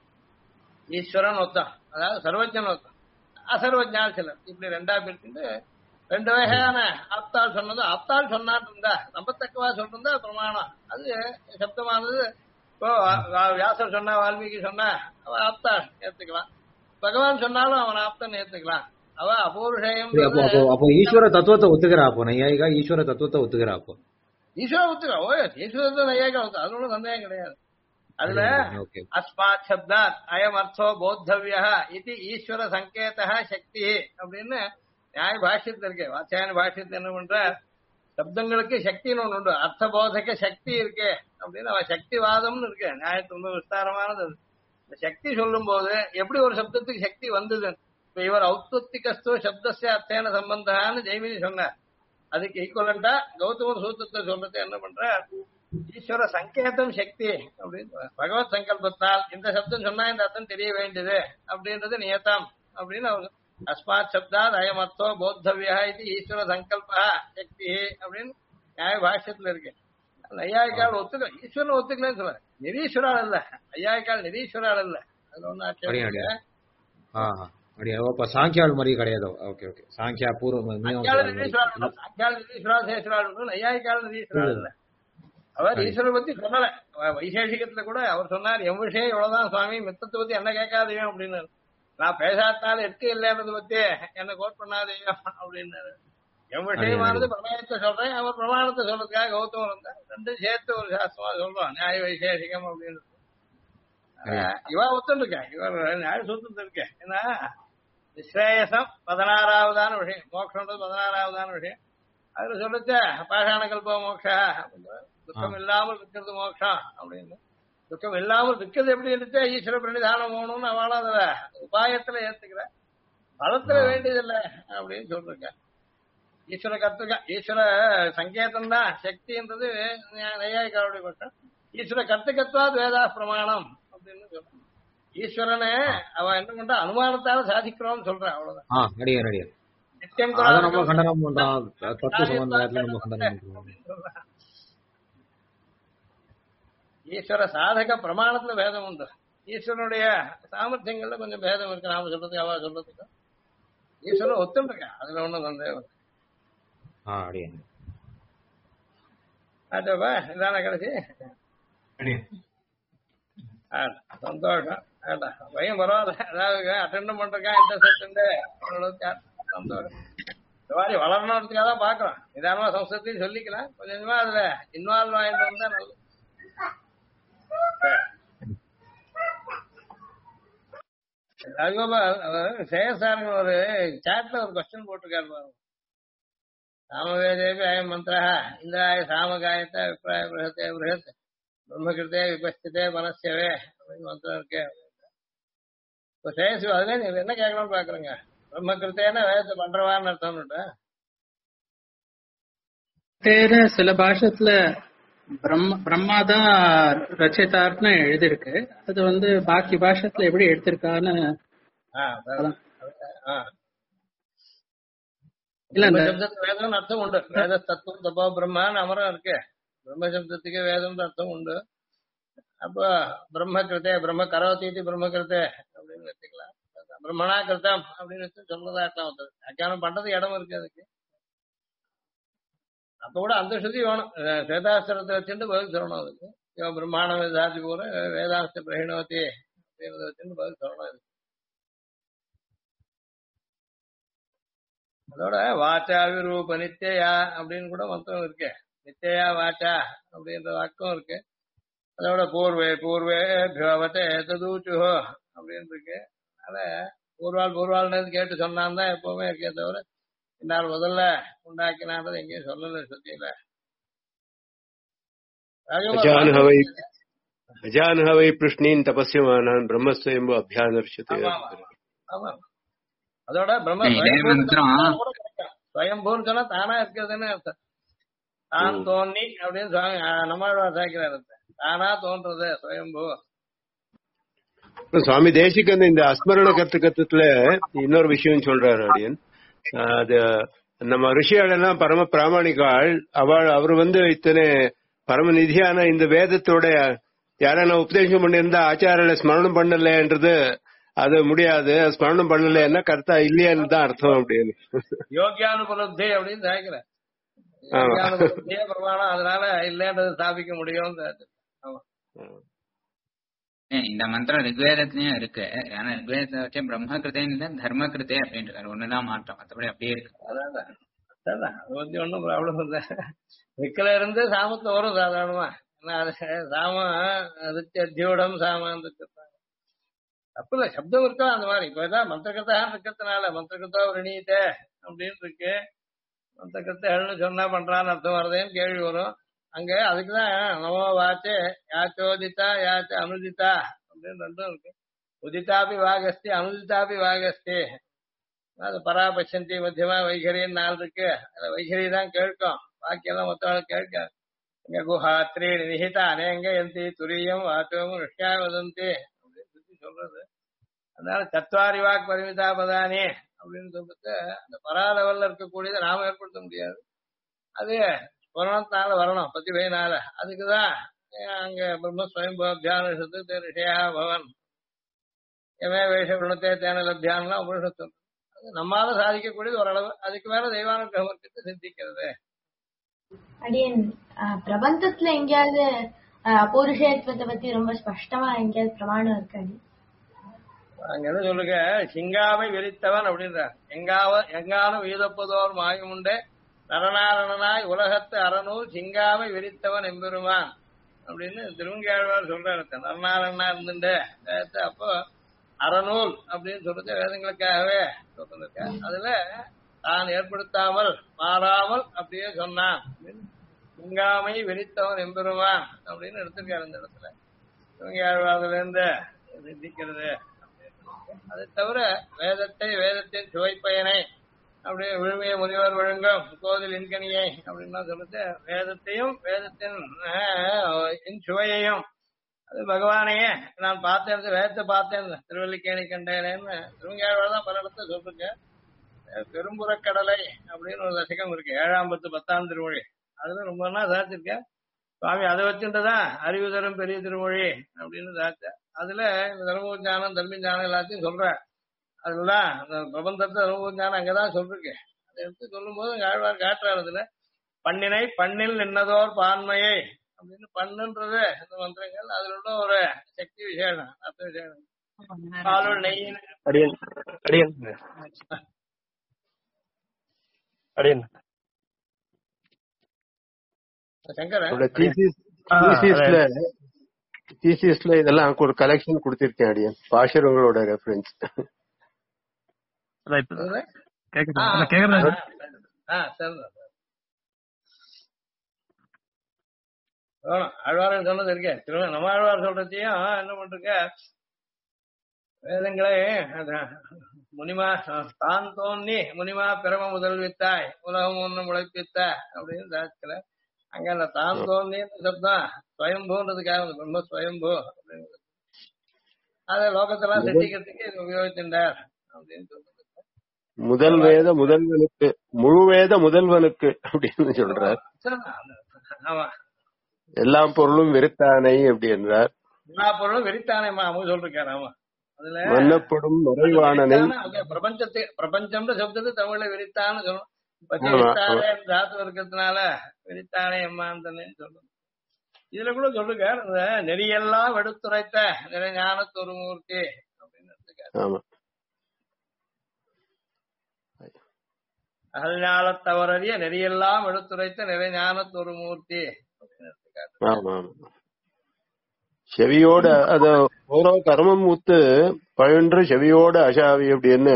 ஈஸ்வரன் ஒத்தம், அதாவது சர்வஜன் ஒத்தம், அசர்வஜால் சிலர், இப்படி 2ஆ பிரிச்சுட்டு 2 வகையான ஆப்தாள் சொன்னது. ஆப்தாள் சொன்னாட்டு இருந்தா, நம்பத்தக்கவா சொல்லிருந்தா பிரமாணம். அது சப்தமானது இப்போ வியாசர் சொன்னா, வால்மீகி சொன்னா அவ ஆப்தாள் ஏத்துக்கலாம், பகவான் சொன்னாலும் அவன் ஆப்தன் ஏத்துக்கலாம். அவ அபௌருஷேயம். அப்போ ஈஸ்வர தத்துவத்தை ஒத்துக்கிறா. அப்போ நையாயிகா ஈஸ்வர தத்துவத்தை ஒத்துக்கிறா. அப்போ ஈஸ்வர ஒத்துக்கிறா. ஓ ஈஸ்வரத்தை நையாயிகா ஒத்து, அது ஒன்றும் சந்தேகம் கிடையாது. அதுல அஸ்மாத் சப்தாத் அயம் அர்த்தோ போத்தவ்ய இது ஈஸ்வர சங்கேத சக்தி அப்படின்னு நியாய பாஷ்யத்துல இருக்கு. வாத்தியாயன பாஷ்யத்துல என்ன பண்ற, சப்தங்களுக்கு சக்தின்னு ஒண்ணு உண்டு, அர்த்தபோதக சக்தி இருக்கு அப்படின்னு அவன் சக்திவாதம்னு இருக்கு. நியாயத்து ரொம்ப விஸ்தாரமானது. இந்த சக்தி சொல்லும் போது எப்படி ஒரு சப்தத்துக்கு சக்தி வந்தது, இப்ப இவர் ஔத்பத்திகஸ்தோ சப்தஸ்ய அர்த்தேன சம்பந்தான்னு ஜெய்மினி சொன்னார். அதுக்கு ஈக்குவலண்டா கௌதமர் சூத்திரத்தை சொல்றது என்ன பண்ற, ஈஸ்வர சங்கேதம் சக்தி அப்படின்னு, பகவத் சங்கல்பத்தால் இந்த சப்தம் சொன்னா இந்த அர்த்தம் தெரிய வேண்டியது அப்படின்றது நியத்தம் அப்படின்னு அவர் அஸ்மாத் சப்தாத் அயமர்த்தோ போத்தவ்யா இது ஈஸ்வர சங்கல்பா சக்தி அப்படின்னு நியாய பாஷ்யத்துல இருக்கு. நையாயிக்கால் ஒத்துக்க, ஈஸ்வரன் ஒத்துக்கலன்னு சொல்ல, நிரீஸ்வரால் இல்ல. நையாயிக்கால் நிரீஸ்வரால் இல்ல, அது ஒண்ணு ஆட்சி. சாங்கியால் மாதிரி கிடையாது. ஓகே ஓகே, சாங்கியா பூர்வம் நையாயிக்கால் நிரீஸ்வரால் இல்ல. அவர் ஈஸ்வரனை பத்தி சொல்லல. வைசேஷிகத்துல கூட அவர் சொன்னார், என் விஷயம் இவ்வளவுதான் சுவாமி, மித்தத்தை பத்தி என்ன கேட்காதையும் அப்படின்னு. நான் பேசாதனால இருக்கு இல்லைன்றதை பத்தி என்ன கோட் பண்ணாதையும் அப்படின்னாரு. என் விஷயமானது பிரமாணத்தை சொல்றேன், அவர் பிரமாணத்தை சொல்றதுக்காக கௌதமர் இருந்தார். 2 சேர்த்து ஒரு சாஸ்திரமா சொல்றோம், நியாய வைசேஷிகம் அப்படின்னு. இவா ஒத்துருக்கேன், இவர் நியாய சூத்திரத்தில் இருக்கேன். ஏன்னா நிஸ்ரேயசம் 16ஆவதான விஷயம், மோட்சம்ன்றது 16ஆவதான விஷயம். அதுல சொல்லிச்ச பாஷாண கல்ப மோட்சா, துக்கம் இல்லாமல் இருக்கிறது மோட்சம் அப்படின்னு. துக்கம் இல்லாமல் இருக்கிறது எப்படி இருந்துச்சா ஈஸ்வர பிரணிதானம் போகணும்னு அவளும் அதுல உபாயத்துல ஏத்துக்கிற, பலத்துல வேண்டியதில்லை அப்படின்னு சொல்லிருக்கேன். ஈஸ்வர கர்த்தக ஈஸ்வர சங்கேதம் தான் சக்தின்றது நையாயிக்காருடைய பட்சம். ஈஸ்வர கர்த்தகத்வா வேதா பிரமாணம் அப்படின்னு சொல்றேன். ஈஸ்வரனை அவன் என்ன பண்ற, அனுமானத்தால சாதிக்கிறோம்னு சொல்றேன், அவ்வளவுதான். நித்தியம் ஈஸ்வர சாதக பிரமாணத்துல பேதம் உண்டு. ஈஸ்வரனுடைய சாமர்த்தியங்கள்ல கொஞ்சம் பேதம் இருக்கு, நாம சொல்றதுக்கு அவ சொல்றதுக்கு. ஈஸ்வரன் ஒத்துருக்கேன், அதுல ஒண்ணும் சந்தேகம். ஆச்சோப்பா, இதான கடைசி. சந்தோஷம், பையன் பரவாயில்ல, அதாவது அட்டெண்ட் பண்றேன் இன்டர்செப்ட் சந்தோஷம். இந்த மாதிரி வளரணுன்றதுக்காக தான் பாக்குறோம். நிதானமா சம்ஸ்கிருத்தையும் சொல்லிக்கலாம், கொஞ்சம் கொஞ்சமா அதுல இன்வால்வ் ஆயிட்டு வந்தா நல்லது. ராஜகோபால் சேகசாரங்க ஒரு சாட்ல ஒரு கொஸ்டின் போட்டிருக்காரு பாருங்க. சாமவேதேபி அயம் மந்திரா இந்திராய சாமகாயத்தை அபிப்பிராய பிரகத்தே பிரகத் பிரம்மகிருத்தே விபஸ்திதே மனசியவே அப்படின்னு மந்திரம் இருக்கு. இப்ப சேகசி அதுல நீங்க என்ன கேட்கணும்னு பாக்குறீங்க? பிரம்மகிருத்தேன்னா வேதத்தை பண்றவான்னு அர்த்தம்னுட்டா சில பாஷத்துல பிரம்மாதான் ரச்சிதார்னு எழுதிருக்கு. அது பாக்கி பாஷத்துல எப்படி எடுத்திருக்கான்னு இல்ல. வேதம் அர்த்தம் உண்டு. வேத தத்துவம் தப்போ பிரம்மான்னு அமரம் இருக்கு. பிரம்மசப்தத்துக்கு வேதம் அர்த்தம் உண்டு. அப்போ பிரம்மகிருத்தே பிரம்ம கரோத்தீதி பிரம்மகிருத்தே அப்படின்னு வச்சுக்கலாம். பிரம்மணா கிருத்தம் அப்படின்னு வச்சு சொல்றதா அர்த்தம். வியாக்கியானம் பண்றது இடம் இருக்கு அதுக்கு. அப்ப கூட அந்த ஸ்ருதி வேணும். வேதாஸ்திரத்தை வச்சுட்டு பதில் சொல்லணும் அதுக்கு. இவன் பிரம்மாண்ட வேதாதி போற வேதாஸ்த பிரகிணவதி அப்படின்றத வச்சுட்டு பதில் சொல்லணும் அதுக்கு. அதோட வாச்சா விரூப நித்யா அப்படின்னு கூட மந்திரம் இருக்கு. நித்யா வாச்சா அப்படின்ற வாக்கம் இருக்கு. அதோட பூர்வே பூர்வே பவதே ததூச்சுஹோ அப்படின்னு இருக்கு. அதனால பூர்வால் கேட்டு சொன்னான் தான் எப்பவுமே இருக்கே தவிர இன்னார் முதல்ல உண்டாக்கினான்றது எங்கேயும் சொல்லல சுத்தியில. அஜானுஹவை பிருஷ்ணீன் தபஸ்யமானான் பிரம்மஸ்வயம்பு அபியானர்ஷத்தை. ஆமா, அதோட பிரம்ம ஸ்வயம்பூன்னு சொன்னா தானா இருக்கிறதுன்னு அர்த்தம். தான் தோன்றி அப்படின்னு நம்மளோட சாய்க்கிறார். தானா தோன்றது ஸ்வயம்பூ. சுவாமி தேசிகன் இந்த அஸ்மரண கர்த்தகத்துல இன்னொரு விஷயம் சொல்றாரு அடியன். அது நம்ம ரிஷியாளெல்லாம் பரம பிராமணிகாள். அவர் இத்தனை பரமநிதியான இந்த வேதத்தோட யாரான உபதேசம் பண்ணியிருந்தா ஆச்சாரியில ஸ்மரணம் பண்ணலன்றது அது முடியாது. ஸ்மரணம் பண்ணலன்னா கர்த்தா இல்லையான்னு தான் அர்த்தம் அப்படின்னு. யோகியானுபலப்தி அப்படின்னு நினைக்கிறேன். பிரமாணம் அதனால இல்லைன்றது ஸ்தாபிக்க முடியும். இந்த மந்திரம் ரிக்வேதத்திலயும் இருக்கு. ஆனா ரிக்வேதத்தை வச்சே பிரம்ம கிருத்தேன்னு இல்ல தர்ம கிருத்தே அப்படின்ட்டு ஒண்ணுதான் மாற்றம். மற்றபடி அப்படியே இருக்கு. அதான் ஒன்னும் ப்ராப்ளம் இல்ல. விக்கல இருந்து சாமத்துல வரும் சாதாரணமா. சாம அதித்தியோடம் சாமான் தப்பு இல்ல. சப்தம் இருக்கா அந்த மாதிரி. இப்பதான் மந்திரகத்தான் இருக்கிறதுனால மந்திரகத்தோ விரணீத்தே அப்படின்னு இருக்கு. மந்திரகத்தை சொன்னா பண்றான்னு அர்த்தம் வருதேன்னு கேள்வி வரும். அங்க அதுக்குதான் நமோ வாச்சே யாச்சோதிதா யாச்ச அனுதிதா அப்படின்னு ரெண்டும் இருக்கு. உதிதாபி வாகஸ்தி அனுதிதாபி வாகஸ்தி. அது பராபட்சந்தி மத்தியமா வைகரின்னு 4 இருக்கு. அந்த வைகரி தான் கேட்கும். பாக்கியெல்லாம் மொத்தம் கேட்க. இங்க குஹாத்ரி நிஹிதா அநேங்க எந்தி துரியம் வாச்சவமும் ரிஷ்யா வதந்தி அப்படின்னு சொல்றது. அதனால சத்வாரி வாக் பரிமிதா பதானி அப்படின்னு சொல்லிட்டு அந்த பரா லெவல்ல இருக்கக்கூடியதை நாம ஏற்படுத்த முடியாது. அது புரணத்தினால வரணும், பிரதிபையினால. அதுக்குதான் அங்க பிரம்மஸ்வயம்பியானத்து ரிஷயா பவன் எமே வேஷ குணத்தை தேன லப்தியான்லாம் உபனிஷத்து. அது நம்மால சாதிக்கக்கூடியது ஓரளவு. அதுக்கு மேல தெய்வானுகிரகத்துக்கு சிந்திக்கிறது. அடியன் பிரபந்தத்துல எங்கேயாவது பௌருஷேயத்துவத்தை பத்தி ரொம்ப ஸ்பஷ்டமா எங்கேயாவது பிரமாணம் இருக்காது? அங்க என்ன சொல்லுங்க, சிங்காவை விரித்தவன் அப்படின்றார். எங்கானும் வீதப்பதோர் மாயமுண்டே நரநாரணனாய் உலகத்து அறநூல் சிங்காவை விரித்தவன் எம்பெருமான் அப்படின்னு திருவங்கியாழ்வார் சொல்றாரு. நரநாரணனா இருந்துட்டு அப்போ அறநூல் அப்படின்னு சொல்றது வேதங்களுக்காகவே சொல்லிருக்க. அதுல தான் ஏற்படுத்தாமல் மாறாமல் அப்படியே சொன்னான். சிங்காமை விரித்தவன் எம்பெருமான் அப்படின்னு எடுத்திருக்காரு இந்த இடத்துல. திருவங்கியாழ்வார்ல இருந்து சிந்திக்கிறது. அதை தவிர வேதத்தின் சுவைப்பயனை அப்படியே விழுமைய முனிவர் விழுங்கும் கோதில் இன்கனியை அப்படின்னா சொல்லிட்டு வேதத்தையும் வேதத்தின் சுவையையும் அது பகவானையே நான் பார்த்தேன், வேதத்தை பார்த்தேன் திருவல்லிக்கேணி கண்டேனேன்னு திருவங்கியாழ்வார் தான் பல இடத்துல சொல்லிருக்கேன். பெரும்புறக்கடலை அப்படின்னு ஒரு தசகம் இருக்கு, 7ஆம் 10 திருமொழி. அதுல ரொம்ப நாள் சாதிச்சிருக்கேன் சுவாமி. அதை வச்சுட்டுதான் அறிவு தரும் பெரிய திருமொழி அப்படின்னு சாதிச்சேன். அதுல இந்த தர்மஞானம் தர்மஞானம் எல்லாத்தையும் சொல்றேன். அதுதான் அந்த பிரபந்தத்தை தர்மஞானம் அங்கதான் சொல்லிருக்கேன். அதை எடுத்து சொல்லும் போது ஆழ்வார் காட்டுறாரு அதுல பண்ணினை பண்ணில் நின்னதோர் பான்மையை அப்படின்னு. பண்ணுன்றது இந்த மந்திரங்கள் அதுல உள்ள ஒரு சக்தி விசேஷம், அர்த்த விசேஷம். பாலுள் நெய்யின் அடியன் சங்கரன் தீசிஸ்ல இதெல்லாம் ஒரு கலெக்ஷன் கொடுத்திருக்கேன் அடியன் பாஷர்களோட ரெஃபரன்ஸ். ஆழ்வார்கள் சொன்னது இருக்கேன். நம்ம ஆழ்வார் சொல்றதையும் என்ன பண்றீங்க, வேதங்களே முனிமா தான் தோன்றி முனிமா பிறம முதல்வித்தாய் உலகம் ஒண்ணு முளைப்பித்த அப்படின்னு சாட்சிக்கல. அங்க அந்த தான் தோன்றின்னு சப்தம் ஸ்வயம்பூன்றதுக்காக பிரம்ம ஸ்வயம்பூ அப்படின்னு அத லோகத்தெல்லாம் செட்டிக்கிறதுக்கு இது உபயோகிச்சிருந்தார் அப்படின்னு சொல்றது. முதல் வேத முதல்வனுக்கு முழு வேத முதல்வனுக்கு அப்படின்னு சொல்றார். ஆமா, எல்லாம் பொருளும் வெறுத்தானை அப்படி என்றார். எல்லா பொருளும் வெறித்தானேமா அவங்க சொல்லிருக்காரு. ஆமா, அதுல மன்னப்படும் நிறைவானனை பிரபஞ்சம்ன்ற சப்தத்தை தமிழ்ல வெறித்தான்னு சொல்லணும். தாத்து இருக்கிறதுனால வெறித்தானே எம்மான்னு சொல்றது. இதுல கூட சொல்லுக்கார், அந்த நெறியெல்லாம் எடுத்துரைத்த நிறை ஞானத்தொரு மூர்த்தி அப்படின்னு எடுத்துக்காரு. அகழ்ஞானத்தவரறிய நெறியெல்லாம் எடுத்துரைத்த நிறை ஞானத்தொரு மூர்த்தி அப்படின்னு எடுத்துக்காரு. செவியோட அத ஓரோ கர்மம் ஊத்து பயின்று செவியோட அசாவி அப்படின்னு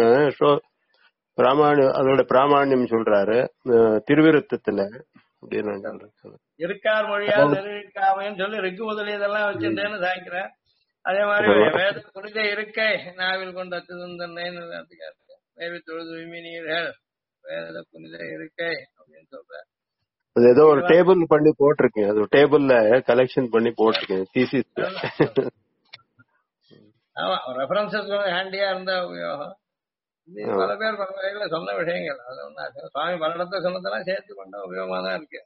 அதோட பிராமணியம் சொல்றாரு திருவிருத்தத்துல அப்படின்னு. இருக்கார் மொழியா நெருக்காமைன்னு சொல்லி ரிக்கு முதலியதெல்லாம் வச்சிருந்தேன்னு சாய்க்கிறேன். அதே மாதிரி வேத புனித இருக்கை நாவில் கொண்டு அச்சுதந்தன்னைன்னு மேவி தொழுது விமினீர்கள் வேத புனித இருக்கை அப்படின்னு சொல்றாரு. அது ஏதோ ஒரு டேபிள் பண்ணி போட்டிருக்கேன், அது டேபிள்ல கலெக்ஷன் பண்ணி போட்டிருக்கேன் தீசிஸ்ல. ஆமா, ரெஃபரன்சஸ் ஹேண்டியா இருந்தா உபயோகம். பல பேர் பல வகையில சொன்ன விஷயங்கள் அது ஒண்ணா சுவாமி பல இடத்த சொன்னதெல்லாம் சேர்த்து பண்ண உபயோகமா தான் இருக்கு.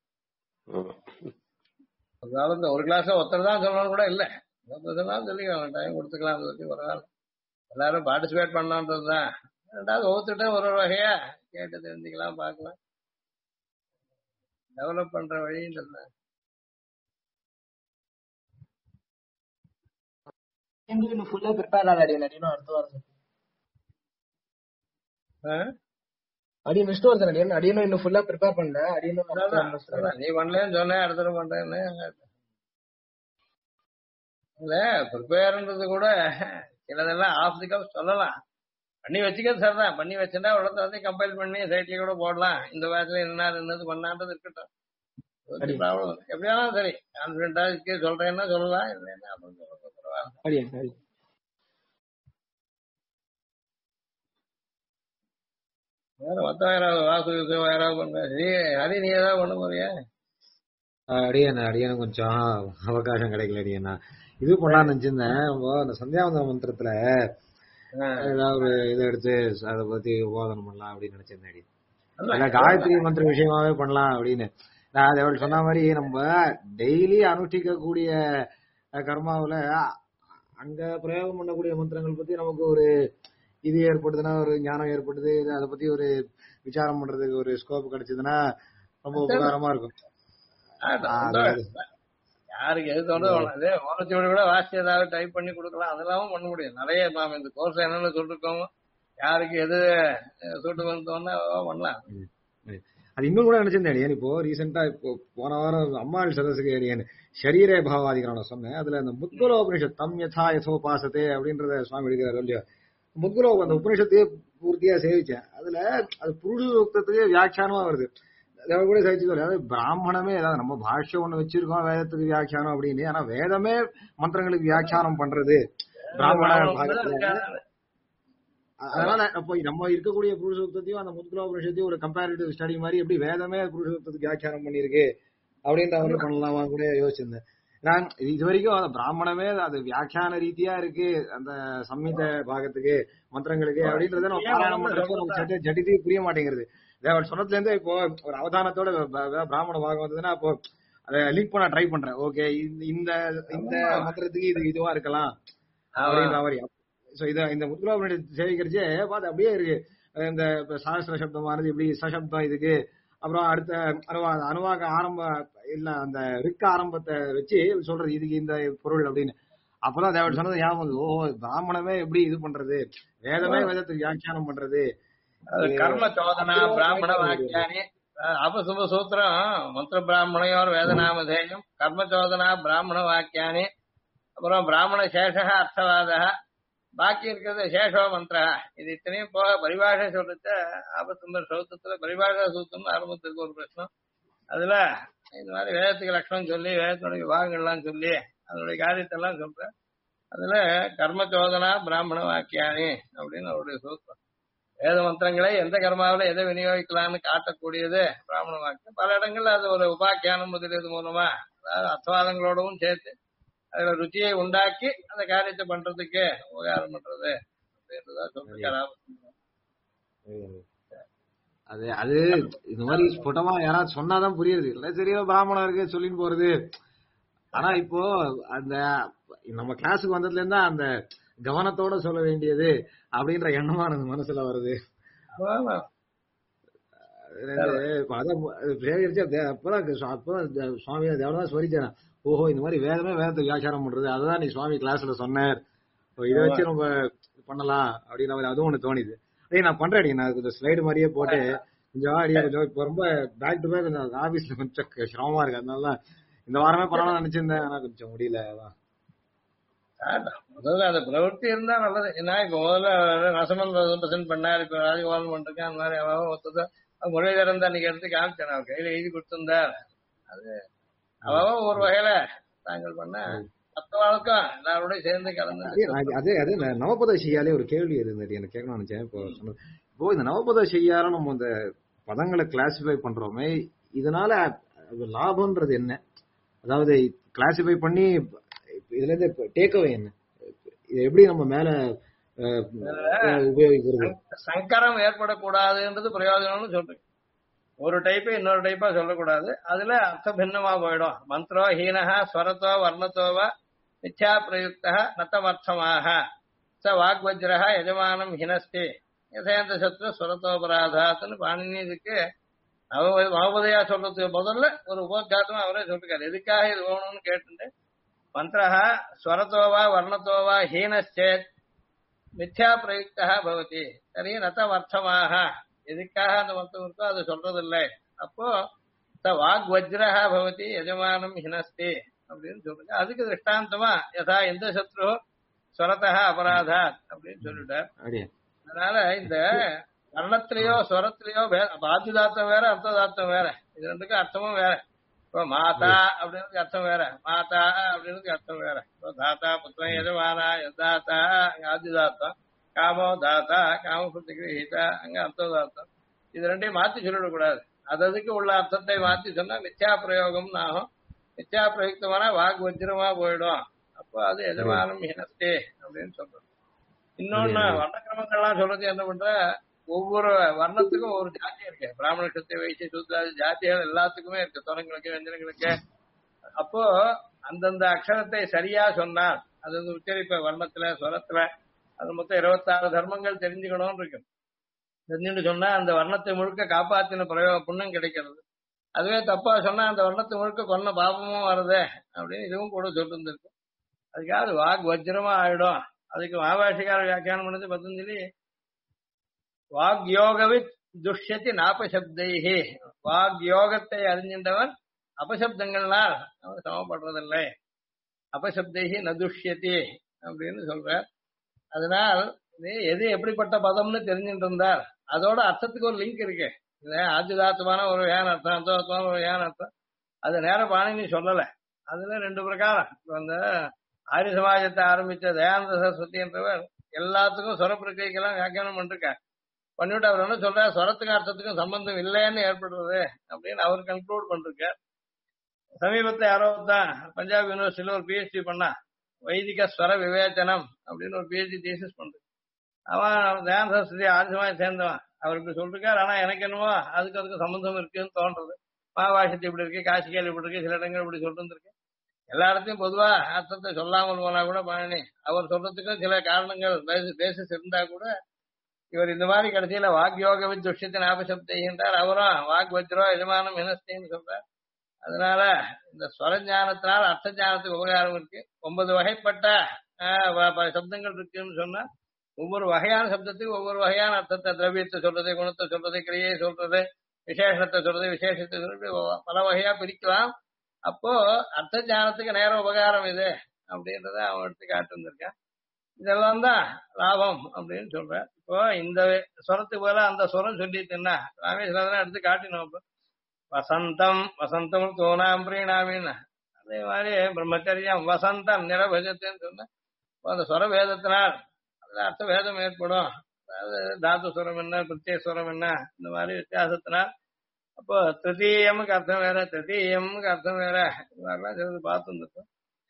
அதனால இந்த ஒரு கிளாஸ் ஒருத்தர் தான் சொல்லணும் கூட இல்ல, சொன்னாலும் சொல்லிக்கலாம், டைம் கொடுத்துக்கலாம். அதை பத்தி பரவாயில்ல, எல்லாரும் பார்ட்டிசிபேட் பண்ணலான்றதுதான். ரெண்டாவது ஒவ்வொருத்தட்ட ஒரு வகையா கேட்டு தெரிஞ்சுக்கலாம், பார்க்கலாம், டெவலப் பண்ற வழின்றது. ஃபுல்லா ப்ரிப்பேர் ஆகாது அடுத்த வாரம் அடி நெக்ஸ்ட் வருது அடியனும் இன்னும் ஃபுல்லா ப்ரிப்பேர் பண்ணல. அடியனும் நீ பண்ணலன்னு சொன்ன அடுத்த பண்றேன்னு இல்ல. ப்ரிப்பேர்ன்றது கூட சிலதெல்லாம் ஆஃப் தி கப் சொல்லலாம், பண்ணி வச்சுக்கிறது சார் தான். பண்ணி வச்சுட்டா உடனே வந்து கம்பைல் பண்ணி சைட்ல கூட போடலாம். இந்த வேகத்துல என்னது பண்ணான்றது இருக்கட்டும், ப்ராப்ளம் எப்படியாலும் சரி. கான்பிடண்டா இருக்கு சொல்றேன்னா சொல்லலாம், இல்லைன்னா பரவாயில்ல. வேற மொத்தம் யாராவது வாசு யாராவது பண்ண ஹரி நீ ஏதாவது பண்ண போறியா? அடியன கொஞ்சம் அவகாசம் கிடைக்கல. அடியனா இது பண்ணலாம்னு நினைச்சிருந்தேன். அந்த சந்தியாவந்தன மந்திரத்துல ஏதாவது இதை எடுத்து அதை பத்தி உபோதனம் பண்ணலாம் அப்படின்னு நினைச்சிருந்தேன். காயத்ரி மந்திர விஷயமாவே பண்ணலாம் அப்படின்னு. நான் அதை சொன்ன மாதிரி நம்ம டெய்லி அனுஷ்டிக்க கூடிய கர்மாவில அங்க பிரயோகம் பண்ணக்கூடிய மந்திரங்கள் பத்தி நமக்கு ஒரு இது ஏற்படுதுன்னா, ஒரு ஞானம் ஏற்படுது, அதை பத்தி ஒரு விசாரம் பண்றதுக்கு ஒரு ஸ்கோப் கிடைச்சதுன்னா ரொம்ப உபகாரமா இருக்கும். யாருக்கு எது தோணுது ஓரச்சோடு கூட வாசி ஏதாவது டைப் பண்ணி கொடுக்கலாம், அதெல்லாம் பண்ண முடியும். நிறைய நாம இந்த கோர்ஸ் என்னன்னு சொல்லிருக்கோம், யாருக்கு எது சூட்டுகள் தோணுன்னா பண்ணலாம். அது இன்னும் கூட நினைச்சிருந்தேன். இப்போ ரீசெண்டா இப்போ போன வாரம் அம்மாள் சதசுக்கு ஏரியன் ஷரீரே பாவாதிகரணம் சொன்னேன். அதுல அந்த முத்குல உபனிஷத் தம் யதா யதோபாசதே அப்படின்றத சுவாமி எடுக்கிறார் இல்லையா. முத்குல அந்த உபனிஷத்தையே பூர்த்தியா சேவிச்சேன். அதுல அது புருஷத்துக்கு வியாக்கியானமா வருது. கூட சகிச்சு அதாவது பிராமணமே ஏதாவது நம்ம பாஷ்யம் ஒண்ணு வச்சிருக்கோம் வேதத்துக்கு வியாக்கியானம் அப்படின்னு. ஆனா வேதமே மந்திரங்களுக்கு வியாக்கியானம் பண்றது பிராமண பாகத்துல. அதனால அப்போ நம்ம இருக்கக்கூடிய புருஷத்தையும் அந்த முத்குல உபனிஷத்தையும் ஒரு கம்பேரிட்டிவ் ஸ்டடி மாதிரி எப்படி வேதமே புருஷத்துக்கு வியாக்கியானம் பண்ணிருக்கு அப்படின்ற மாதிரி பண்ணலாமா கூட யோசிச்சிருந்தேன். நான் இது வரைக்கும் பிராமணமே அது வியாக்கியான ரீதியா இருக்கு அந்த சம்மித பாகத்துக்கு மந்திரங்களுக்கு அப்படின்றத நம்ம பாராயணம் பண்றப்போ நமக்கு ஜட்டிதி புரிய மாட்டேங்கிறது. சொன்னதுல இருந்து இப்போ ஒரு அவதானத்தோட பிராமண பாகம் வந்ததுன்னா அப்போ அதை லிங்க் பண்ண ட்ரை பண்றேன். ஓகே, இந்த இந்த மந்திரத்துக்கு இது இதுவா இருக்கலாம் அப்படின்ற மாதிரி. இந்த முத்குல சேவிக்கிறச்சே பார்த்து அப்படியே இருக்கு. இந்த சாஸ்திர சப்தமானது இப்படி சசப்தம் இதுக்கு, அப்புறம் அடுத்த அணுவாக ஆரம்ப இல்ல அந்த ரிக்க ஆரம்பத்தை வச்சு சொல்றது இதுக்கு இந்த பொருள் அப்படின்னு. அப்பதான் தேவன் சொன்னது ஞாபகம். ஓ, பிராமணமே எப்படி இது பண்றது, வேதமே வேதத்துக்கு வியாக்கியானம் பண்றது, அது கர்ம சோதனா பிராமண வாக்கியானி அபசுப சூத்திரம் மந்திர பிராமணையோர் வேதநாமதேயம் கர்ம சோதனா பிராமண வாக்கியானி அப்புறம் பிராமண சேஷ அர்த்தவாத பாக்கி இருக்கிறது சேஷோ மந்திரா இது இத்தனையும் போக பரிபாஷை சொல்லிட்டு ஆபத்தும்பர் சௌத்தத்துல பரிபாஷா சூத்திரம் ஆரம்பத்துக்கு ஒரு பிரச்சனம் அதுல இந்த மாதிரி வேதத்துக்கு லட்சணம் சொல்லி வேதத்துடைய விபாகங்கள்லாம் சொல்லி அதனுடைய காரியத்தெல்லாம் சொல்றேன் அதுல கர்ம சோதனா பிராமண வாக்கியானி அப்படின்னு அவருடைய சூத்திரம் வேத மந்திரங்களை எந்த கர்மாவில எதை விநியோகிக்கலாம்னு காட்டக்கூடியது பிராமண வாக்கியம் பல இடங்கள்ல அது ஒரு உபாக்கியானம் முதலியது மூலமா அதாவது அர்த்தவாதங்களோடவும் சேர்த்து அதுல ருச்சியை உண்டாக்கி அந்த காரியத்தை பண்றதுக்கு உபகாரம் பண்றது அப்படின்றதா சொல்லிருக்காரு அது அது இந்த மாதிரி ஸ்புட்டமா யாராவது சொன்னாதான் புரியுது இல்ல சரியா பிராமணம் இருக்கு சொல்லின்னு போறது. ஆனா இப்போ அந்த நம்ம கிளாஸுக்கு வந்ததுல இருந்தா அந்த கவனத்தோட சொல்ல வேண்டியது அப்படின்ற எண்ணமானது மனசுல வருது. அப்பதான் சுவாமி தேவதான் ஸ்வரிச்சான். ஓஹோ இந்த மாதிரி வேதமே வேதத்தை வியாக்கியானம் பண்றது அதுதான் நீ சுவாமி கிளாஸ்ல சொன்னார், இதை வச்சு நம்ம பண்ணலாம் அப்படின்னு மாதிரி அதுவும் ஒண்ணு தோணிது. அதே நான் பண்றேன், நான் இந்த ஸ்லைடு மாதிரியே போட்டு கொஞ்சம் கொஞ்சம் இப்போ ரொம்ப பேக் டு பேக் ஆபீஸ்ல கொஞ்சம் சிரமமா இருக்கு, அதனால இந்த வாரமே பண்ணலாம்னு நினைச்சிருந்தேன், ஆனா கொஞ்சம் முடியல. அதான் முதல்ல அந்த பிரவருத்தி இருந்தா நல்லது. ஏன்னா இப்ப முதல்ல ரசமன் பிரசன்ட் பண்ணாரு, இப்ப ராஜகோபாலன் பண்றேன் அந்த மாதிரி ஒருத்தத முரளிதரன் தான் நீங்க எடுத்து காமிச்சேன், அவர் கையில எழுதி கொடுத்திருந்தார். அது ஒரு வகையில தாங்கள் பண்ண மற்றவர்களுக்கும் எல்லாரோடய சேர்ந்து கலந்து அதே அதே நவபத செய்யாலே ஒரு கேள்வி இருந்தது எனக்கு கேட்கணும்னு நினைச்சேன். இப்போ இந்த நவபத செய்யால நம்ம இந்த பதங்களை கிளாசிஃபை பண்றோமே, இதனால லாபம்ன்றது என்ன? அதாவது கிளாசிஃபை பண்ணி இதுல இருந்து டேக்அவே என்ன? இது எப்படி நம்ம மேல உபயோகிக்கிறது? சங்கரம் ஏற்படக்கூடாதுன்றது பிரயோஜனம்னு சொல்றேன். ஒரு டைப்பை இன்னொரு டைப்பா சொல்லக்கூடாது, அதுல அர்த்த பின்னமா போயிடும். மந்திரோ ஹீனஹா ஸ்வரத்தோ வர்ணத்தோவா மித்யா பிரயுக்தா நத்தமர்த்தமாக ச வாக்வஜ்ரஹ யஜமானம் ஹினஸ்தி யதேந்திர சத்ரு ஸ்வரத்தோபராதாத்னு பாணினிக்கு நவபதையா சொல்றதுக்கு முதல்ல ஒரு உபோத்காரமா அவரே சொல்லிருக்காரு. எதுக்காக இது வேணும்னு கேட்டு மந்திரஹா ஸ்வரத்தோவா வர்ணத்தோவா ஹீனச்சேத் மித்யா பிரயுக்தா பவதி சரி நத்தமர்த்தமாக எதுக்காக அந்த மந்திரம் இருக்கோ அது சொல்றதில்லை. அப்போ வாக்வஜ்ரஹ பவதி யஜமானம் ஹினஸ்தி அப்படின்னு சொல்லுங்க. அதுக்கு திருஷ்டாந்தமா யதா இந்த சத்ரு ஸ்வரத்தா அபராதாத் அப்படின்னு சொல்லிட்டார். அதனால இந்த வர்ணத்திலேயோ ஸ்வரத்திலேயோ ஆதிதாத்தம் வேற அர்த்ததாத்தம் வேற, இது ரெண்டுக்கும் அர்த்தமும் வேற. இப்போ மாதா அப்படின்னு அர்த்தம் வேற, மாதா அப்படின்னு அர்த்தம் வேற. இப்போ தாத்தா புத்திரம் எஜமானா எதாத்தா அங்க ஆதிதாத்தம், காமோ தாத்தா காமபுத்தி கிரகீதா அங்க அர்த்ததார்த்தம். இது ரெண்டையும் மாத்தி சொல்லிடக்கூடாது. அதுக்கு உள்ள அர்த்தத்தை மாத்தி சொன்னா மித்யா பிரயோகம்னு ஆகும். மித்யா பிரயுக்தமான வாக்கு வஜ்ரமா போயிடும். அப்போ அது எஜமானம் ஹினஸ்தே அப்படின்னு சொல்றது. இன்னொன்னு வர்ணக்கிரமங்கள்லாம் சொல்றது என்ன பண்ற, ஒவ்வொரு வர்ணத்துக்கும் ஒரு ஜாதி இருக்கு. பிராமண சத்திய வைசிய சூத்ராதி ஜாதிகள் எல்லாத்துக்குமே இருக்கு, துணங்களுக்கு வெஞ்சனங்களுக்கு. அப்போ அந்தந்த அக்ஷரத்தை சரியா சொன்னால் அது உச்சரிப்ப வர்ணத்துல ஸ்வரத்துல அது மொத்தம் 26 தர்மங்கள் தெரிஞ்சுக்கணும்னு இருக்கு. தெரிஞ்சுட்டு சொன்னா அந்த வர்ணத்தை முழுக்க காப்பாத்தின புண்ணியம் கிடைக்கிறது. அதுவே தப்பா சொன்னா அந்த வர்ணத்தை முழுக்க கொன்ன பாபமும் வருது அப்படின்னு இதுவும் கூட சொல்லிருந்திருக்கு. அதுக்காக வாக் வஜ்ரமா ஆயிடும். அதுக்கு மகாபாஷிகார வியாக்கியானம் பண்ணது பத்தஞ்சலி வாக் யோகவித் துஷ்யத்தி நாபசப்தைஹி, வாக் யோகத்தை அறிஞ்சின்றவன் அபசப்தங்கள்னால் அவன் சமப்படுறதில்லை. அபசப்தைஹி நதுஷ்யத்தி அப்படின்னு சொல்ற. அதனால் எது எப்படிப்பட்ட பதம்னு தெரிஞ்சுட்டு இருந்தார், அதோட அர்த்தத்துக்கு ஒரு லிங்க் இருக்கு. ஆதிதாத்தமான ஒரு ஏன் அர்த்தம், அர்த்தமான ஒரு ஏன் அர்த்தம், அது நேரம் பாணினி சொல்லல. அதுல 2 பிரகாரம். அந்த ஆரிய சமாஜத்தை ஆரம்பிச்ச தயானந்த சரஸ்வதி என்றவர் எல்லாத்துக்கும் சொர பிரக்கிரிக்கெல்லாம் வியாக்கியானம் பண்ணிருக்கார். பண்ணிவிட்டு அவர் என்ன சொல்ற, சொரத்துக்கும் அர்த்தத்துக்கும் சம்பந்தம் இல்லைன்னு ஏற்படுறது அப்படின்னு அவர் கன்க்ளூட் பண்ணிருக்கார். சமீபத்தை யாரோ தான் பஞ்சாப் யூனிவர்சிட்டியில ஒரு பிஹெச்டி பண்ணா, வைதிக ஸ்வர விவேச்சனம் அப்படின்னு ஒரு பிஹெச்டி தீசிஸ் பண்றது. அவன் தயானந்த சரஸ்வதி ஆரிய சமாஜம் சேர்ந்தவன். அவர் இப்படி சொல்லிருக்காரு. ஆனா எனக்கு என்னவோ அதுக்கு சம்பந்தம் இருக்குன்னு தோன்றது. மகாபாஷத்து இப்படி இருக்கு, காசிகள் இப்படி இருக்கு, சில இடங்கள் இப்படி சொல்லிருக்கு. எல்லா இடத்தையும் பொதுவா அர்த்தத்தை சொல்லாமல் போனா கூட பாணி அவர் சொல்றதுக்கும் சில காரணங்கள் பேசிஸ் இருந்தா கூட இவர் இந்த மாதிரி கடைசியில வாக் யோக துஷ்யத்தின் ஆபசப்தைகின்றார். அவரும் வாக் வஜ்ரோ எஜமானம் ஹினஸ்தின்னு சொல்றார். அதனால இந்த ஸ்வர ஞானத்தினால் அர்த்த ஞானத்துக்கு உபகாரம் இருக்கு. 9 வகைப்பட்ட சப்தங்கள் இருக்குன்னு சொன்னா ஒவ்வொரு வகையான சப்தத்துக்கு ஒவ்வொரு வகையான அர்த்தத்தை, திரவியத்தை சொல்றது, குணத்தை சொல்றது, கிரியை சொல்றது, விசேஷத்தை சொல்றது, விசேஷத்தை சொல்றது, பல வகையா பிரிக்கலாம். அப்போ அர்த்த ஞானத்துக்கு நேர உபகாரம் இது அப்படின்றத அவன் எடுத்து காட்டிருந்திருக்கான். இதெல்லாம் தான் லாபம் அப்படின்னு சொல்றேன். இப்போ இந்த ஸ்வரத்துக்கு போல அந்த ஸ்வரம் சொல்லிட்டுன்னா ராமேஸ்வரம் எடுத்து காட்டினோம். இப்போ வசந்தம் வசந்தம் தோணாம் பிரீணாமின்னு அதே மாதிரி பிரம்மச்சரியம் வசந்தம் நிரபஜத்துன்னு சொன்ன அந்த ஸ்வர வேதத்தினால் அதுல அர்த்த வேதம் ஏற்படும். அதாவது தாத்து சுரம் என்ன, பிரத்யேக சுரம் என்ன, இந்த மாதிரி வித்தியாசத்தினால் அப்போ திருத்தீயமுக்கு அர்த்தம் வேற, திருத்தீயமுக்கு அர்த்தம் வேற, இது மாதிரிலாம் சிலது பார்த்துருக்கோம்.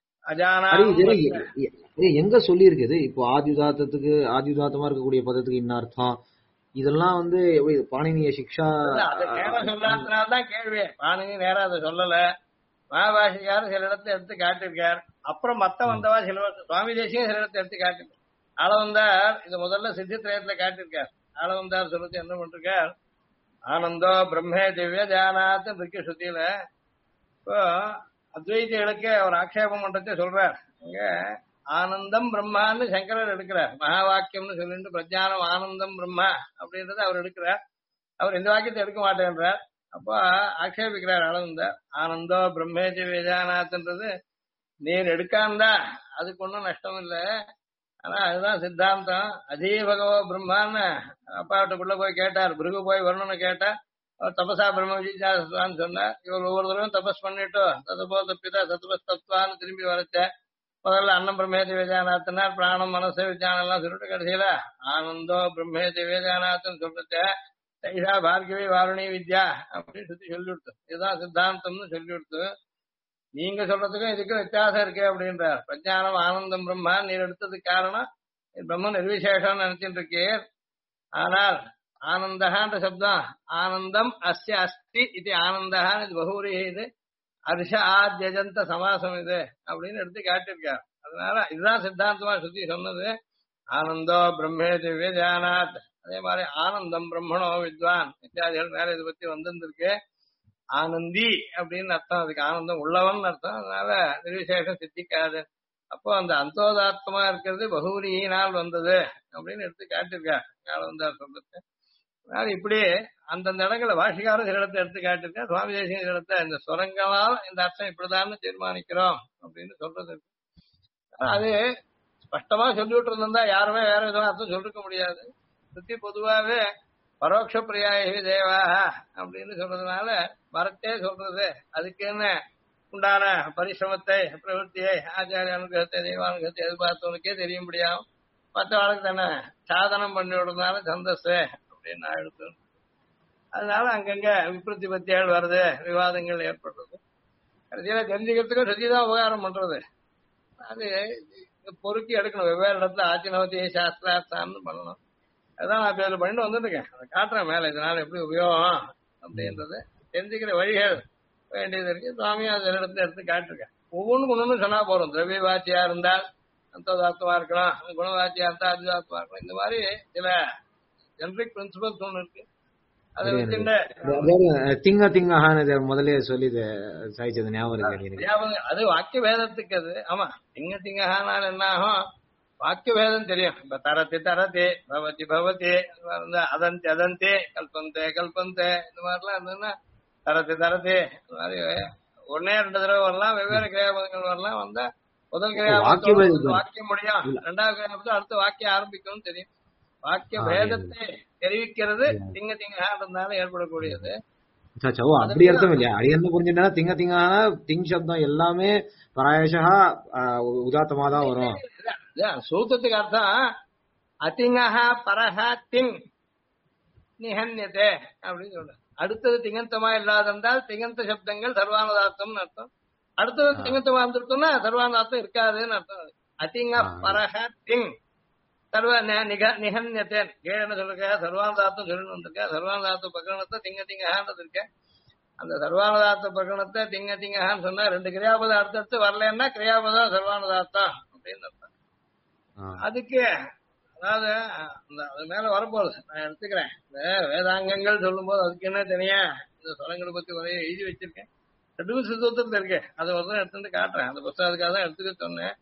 எங்க சொல்லி இருக்குது இப்போ ஆதியுதாத்தத்துக்கு ஆதியுதாத்தமா இருக்கக்கூடிய பதத்துக்கு இன்ன அர்த்தம், இதெல்லாம் வந்து பாணினிய சிக்ஷா அது நேரம் சொல்லாதனால்தான் கேள்வி. பாணினி நேரம் அதை சொல்லல, மகாபாஷிக்காரர் சில இடத்துல எடுத்து காட்டிருக்கார். அப்புறம் மத்த வந்தவா சில சுவாமி தேசியம் சில இடத்துல எடுத்து காட்டிருக்கார். ஆளவந்தார் இது முதல்ல சித்தித்திரயத்துல காட்டிருக்கார். ஆளவந்தார் சொல்றது என்ன பண்றார், ஆனந்தோ பிரம்மே திவ்ய தியானாத்து முக்கிய சுத்தியில இப்போ அத்வைதிகளுக்கு அவர் ஆக்ஷேபம் பண்றதே சொல்றார். இங்க ஆனந்தம் பிரம்மான்னு சங்கரர் எடுக்கிறார். மகா வாக்கியம்னு சொல்லிட்டு பிரஜானம் ஆனந்தம் பிரம்மா அப்படின்றத அவர் எடுக்கிறார். அவர் இந்த வாக்கியத்தை எடுக்க மாட்டேன்றார். அப்போ ஆக்ஷேபிக்கிறார் அளவுந்தார். ஆனந்தோ பிரம்மேஜி வேதானாத்ன்றது நீர் எடுக்காந்தா அதுக்கு ஒன்றும் நஷ்டம் இல்லை. ஆனா அதுதான் சித்தாந்தம். அதே பகவோ பிரம்மான்னு அப்பாட்டுக்குள்ள போய் கேட்டார். பிருகு போய் வரணும்னு கேட்டா அவர் தபசா பிரம்ம விஜயான்னு சொன்னார். இவர் ஒவ்வொரு தடவையும் தபஸ் பண்ணிட்டு ததபோ தப்பிதா தத்துவஸ் தத்துவான்னு திரும்பி வரச்ச முதல்ல அன்னம் பிரம்மேதி வேதானாத்தினார், பிராணம் மனசு விஜயானம் எல்லாம் சொல்லிட்டு கடைசியில ஆனந்தோ பிரம்மேதி வேதானாத்துன்னு சொல்லிட்டு தைஷா பார்கவி வாருணி வித்யா அப்படின்னு சொல்லி கொடுத்து இதுதான் சித்தாந்தம்னு சொல்லி கொடுத்து நீங்க சொல்றதுக்கும் இதுக்கும் வித்தியாசம் இருக்கு அப்படின்றார். பிரஜானம் ஆனந்தம் பிரம்மா நீர் எடுத்ததுக்கு காரணம் பிரம்ம நிர்விசேஷம் நினைச்சிட்டு இருக்கீர். ஆனால் ஆனந்தகான்ற சப்தம் ஆனந்தம் அஸ்ய அஸ்தி இது ஆனந்தகான்னு இது பகுரி இது அர்ஷ ஆத்யஜந்த சமாசம் இது அப்படின்னு எடுத்து காட்டியிருக்கார். அதனால இதுதான் சித்தாந்தமா சுத்தி சொன்னது. ஆனந்தோ பிரம்மே திவ்ய தியானாத். அதே மாதிரி ஆனந்தம் பிரம்மணோ வித்வான் இத்தியாதிகள் மேல இதை பத்தி வந்திருக்கு. ஆனந்தி அப்படின்னு அர்த்தம், அதுக்கு ஆனந்தம் உள்ளவன் அர்த்தம். அதனால நிர்விசேஷம் சித்திக்காது. அப்போ அந்த அந்தோதாத்மா இருக்கிறது பகுரியினால் வந்தது அப்படின்னு எடுத்து காட்டியிருக்கார் ஞானவந்தார் சொல்றது. அதனால இப்படி அந்தந்த இடங்களை பாஷிகாரும் சில இடத்தை எடுத்து காட்டியிருக்கா. சுவாமி தேசியம் சில இடத்த இந்த சுரங்களால் இந்த அர்த்தம் இப்படிதான் தீர்மானிக்கிறோம் அப்படின்னு சொல்றது. அது ஸ்பஷ்டமா சொல்லிவிட்டு இருந்தா யாருமே வேற விதமா அர்த்தம் சொல்லிருக்க முடியாது. சுத்தி பொதுவாவே பரோட்ச பிரியாயி தேவா அப்படின்னு சொல்றதுனால மரத்தே சொல்றது. அதுக்கு என்ன உண்டான பரிசிரமத்தை பிரவൃத்தியை ஆச்சாரிய அனுகிரகத்தை தெய்வானுகிரகத்தை எதிர்பார்த்தவனுக்கே தெரிய முடியும். மற்றவனுக்கு தானே சாதனம் பண்ணி விடுறதுனால சந்தஸ் அப்படின்னு எடுத்து அதனால அங்கங்க விபத்தி பத்தியால் வருது, விவாதங்கள் ஏற்படுறது. கடைசியில தெரிஞ்சுக்கிறதுக்கும் சதிதான் உபகாரம் பண்றது. அது பொறுக்கி எடுக்கணும். வெவ்வேறு இடத்துல ஆச்சினவதி சாஸ்திரார்த்தான்னு பண்ணணும். அதான் நான் பேர் பண்ணிட்டு வந்துருக்கேன். அதை காட்டுறேன் மேல இதனால எப்படி உபயோகம் அப்படின்றது தெரிஞ்சுக்கிற வழிகள் வேண்டியது இருக்கு. சுவாமியும் அது இடத்துல எடுத்து காட்டிருக்கேன். ஒவ்வொன்றுக்கு ஒண்ணு சொன்னா போறோம். திரவிய வாட்சியா இருந்தால் அந்தோதாத்மா இருக்கலாம், குணவாட்சியா இருந்தா அதுதாத்மா இருக்கலாம். இந்த மாதிரி சில ஜெனரிக் பிரின்சிபல்ஸ் ஒண்ணு இருக்கு. அதை வச்சுட்டு திங்க திங்க முதலே சொல்லி சாய்ச்சது ஞாபகம் இருக்கு. அது வாக்கிய வேதத்துக்கு அது. ஆமா, திங்க திங்கஹானால் என்ன ஆகும், வாக்கிய வேதம் தெரியும். இப்ப தரத்தி தரத்தி பவதி பவதி அதந்தி அதந்தி கல்பந்தே கல்பந்தே இந்த மாதிரிலாம் இருந்ததுன்னா தரத்தி தரத்தி இந்த மாதிரி ஒன்னே ரெண்டு தடவை வரலாம், வெவ்வேறு கிரியாபதங்கள் வரலாம். வந்தா முதல் கிரியாபதம் வாக்கியம் முடியும், ரெண்டாவது கிரியாபதம் அடுத்த வாக்கியம் ஆரம்பிக்கும் தெரியும். வாக்கிய வேதத்தை தெரிவிக்கிறது திங்க திங்கனால ஏற்படக்கூடியது. அப்படி அர்த்தம் இல்லையா? அது என்ன புரிஞ்சுட்டா திங்க திங்கானா திங் சப்தம் எல்லாமே பராயசா உதாத்தமா தான் வரும். சூத்திரத்துக்கு அர்த்தம் அதிங்கஹா பரஹா திங் நிஹன்யதே அப்படின்னு சொல்ற. அடுத்தது திங்கந்தமா இல்லாதென்றால் திங்கந்த சப்தங்கள் சர்வானுதாத்தம்னு அர்த்தம். அடுத்தது திங்கந்தமா இருந்திருக்கும்னா சர்வானுதாத்தம் இருக்காதுன்னு அர்த்தம். அதிங்க பரஹா திங் சர்வ நிகன்யத்தேன் கேன்னு சொல்லிருக்க. சர்வானுதாத்தம் சொல்லணும் வந்திருக்க. சர்வானுதாத்த பிரகரணத்தை திங்க திங்கஹான்றது இருக்க. அந்த சர்வானுதாத்த பிரகரணத்தை திங்க திங்கஹான்னு சொன்னா ரெண்டு கிரியாபதம் அடுத்தடுத்து வரலன்னா கிரியாபதம் சர்வானுதாத்தம் அப்படின்னு அர்த்தம். அதுக்கு அதாவது அது மேல வரப்போகுது, நான் எடுத்துக்கிறேன். இந்த வேதாங்கங்கள் சொல்லும் போது அதுக்கு என்ன தனியா இந்த சொலங்களை பத்தி நிறைய எழுதி வச்சிருக்கேன். ரெண்டு சித்தத்துல இருக்கு. அதை ஒரு எடுத்துட்டு காட்டுறேன். அந்த புத்தகம் அதுக்காக தான் எடுத்துக்க சொன்னேன்.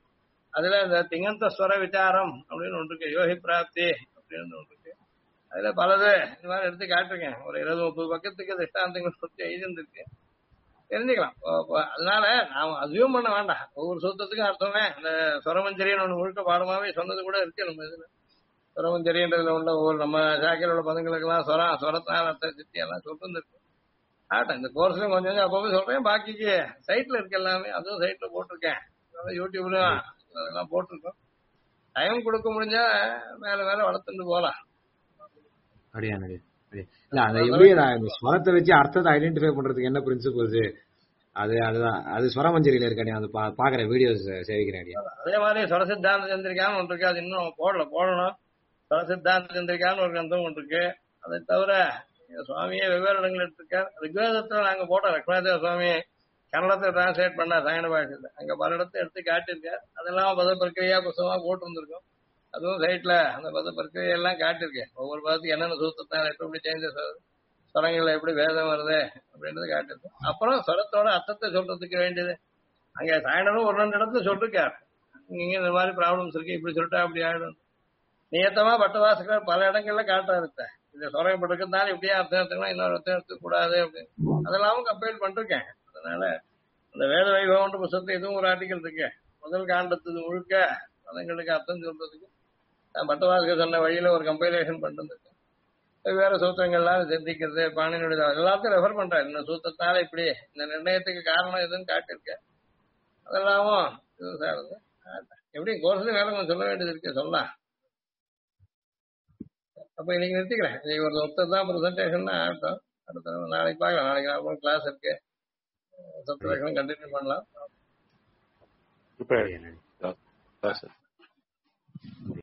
அதுல இந்த திங்கந்த ஸ்வர விசாரம் அப்படின்னு ஒன்று இருக்கு, யோகி பிராப்தி அப்படின்னு ஒன்று இருக்கு. அதுல பலது இந்த மாதிரி எடுத்து காட்டிருக்கேன். ஒரு 20-30 பக்கத்துக்கு திஷ்டாந்தங்கள் பத்தி எழுதிருக்கு, தெரிஞ்சுக்கலாம். அதனால நாம அதையும் பண்ண வேண்டாம். ஒவ்வொரு சூத்திரத்துக்கும் அர்த்தமே இந்த சுரமஞ்சரின்னு ஒண்ணு முழுக்க பாடமாவே சொன்னது கூட இருக்கு நம்ம இதுல. சுரமஞ்சரின்றதுல உள்ள ஒவ்வொரு நம்ம சாக்கையில் உள்ள பதங்களுக்கெல்லாம் சுரத்தினால அர்த்த சித்தி எல்லாம் சொல்லிட்டு இருக்கு. ஆட்டம் இந்த கோர்ஸ்லயும் கொஞ்சம் கொஞ்சம் அப்பவே சொல்றேன். பாக்கிக்கு சைட்ல இருக்கு எல்லாமே, அதுவும் சைட்ல போட்டிருக்கேன். யூடியூப்லயும் அதெல்லாம் போட்டிருக்கோம். டைம் கொடுக்க முடிஞ்சா மேல மேல வளர்த்துட்டு போலாம். அப்படியா இல்ல அதை எப்படி இந்த ஸ்வரத்தை வச்சு அர்த்தத்தை ஐடென்டிஃபை பண்றதுக்கு என்ன பிரின்சிபல்ஸ், அதுதான் அது ஸ்வரமஞ்சரியில இருக்காடி, அது பாக்குற வீடியோஸ் சேவிக்கிறேன். அதே மாதிரி ஸ்வரசித்தாந்த சந்திரிக்கான்னு ஒன்று இருக்கு, அது இன்னும் போடணும். ஸ்வரசித்தாந்த சந்திரிக்கான்னு ஒரு கிரந்தம் ஒன்று இருக்கு. அதை தவிர சுவாமியே வெவ்வேறு இடங்கள் எடுத்திருக்கார். ரிக்வேதத்துல நாங்க போட்டோம், லட்சுமணதேவ சுவாமி கன்னடத்தை டிரான்ஸ்லேட் பண்ண சாயன பாஷையில அங்க பல இடத்தை எடுத்து காட்டியிருக்கார். அதெல்லாம் பத பிரக்கிரியா புத்தகமா போட்டிருந்திருக்கோம். அதுவும் சைட்ல அந்த பத பிரக்கிரியெல்லாம் காட்டியிருக்கேன். ஒவ்வொரு பதத்துக்கு என்னென்ன சூத்திரத்தால் எப்படி சேஞ்சஸ் ஆகுது, ஸ்வரங்கள்ல எப்படி வேதம் வருது அப்படின்றது காட்டியிருக்கோம். அப்புறம் ஸ்வரத்தோட அர்த்தத்தை சொல்றதுக்கு வேண்டியது அங்க சாயனரும் ஒரு 2 இடத்துல சொல்லிருக்காரு. இங்க இந்த மாதிரி ப்ராப்ளம்ஸ் இருக்கு, இப்படி சொல்லிட்டா அப்படி ஆயிடும். நியத்தமா பட்டவாசகர் பல இடங்கள்ல காட்டுறாரு, இந்த சொரப்பட்டிருக்கிறதுனால இப்படியே அர்த்தம் எடுத்துக்கலாம், இன்னொரு அர்த்தம் எடுத்துக்கூடாது அப்படின்னு. அதெல்லாம் கம்பேர் பண்ணிருக்கேன். அதனால இந்த வேத வைபவம் புத்தகத்துல இதுவும் ஒரு ஆர்டிக்கல் இருக்கு. முதல் காண்டத்துக்கு முழுக்க பதங்களுக்கு அர்த்தம் சொல்றதுக்கு பட்டவாசகர் சொன்ன வழியில ஒரு கம்பைலேஷன் பண்ணிருக்கேன். வேற சூத்திரங்கள்லாம் சிந்திக்கிறது பாணினுடைய எல்லாத்தையும் ரெஃபர் பண்றாரு. இந்த சூத்திரத்தால இப்படி இந்த நிர்ணயத்துக்கு காரணம் எதுன்னு காட்டியிருக்கேன். அதெல்லாமும் எப்படி கோர்ஸ்ல வேலை கொஞ்சம் சொல்ல வேண்டியது இருக்கு, சொல்லலாம். அப்ப இன்னைக்கு நிறுத்திக்கிறேன். இன்னைக்கு ஒரு ஒருத்தர் தான் பிரசன்டேஷன் ஆகட்டும். அடுத்த நாளைக்கு பார்க்கலாம். நாளைக்கு கிளாஸ் இருக்கு, சப்ஜெக்ட் கண்டினியூ பண்ணலாம்.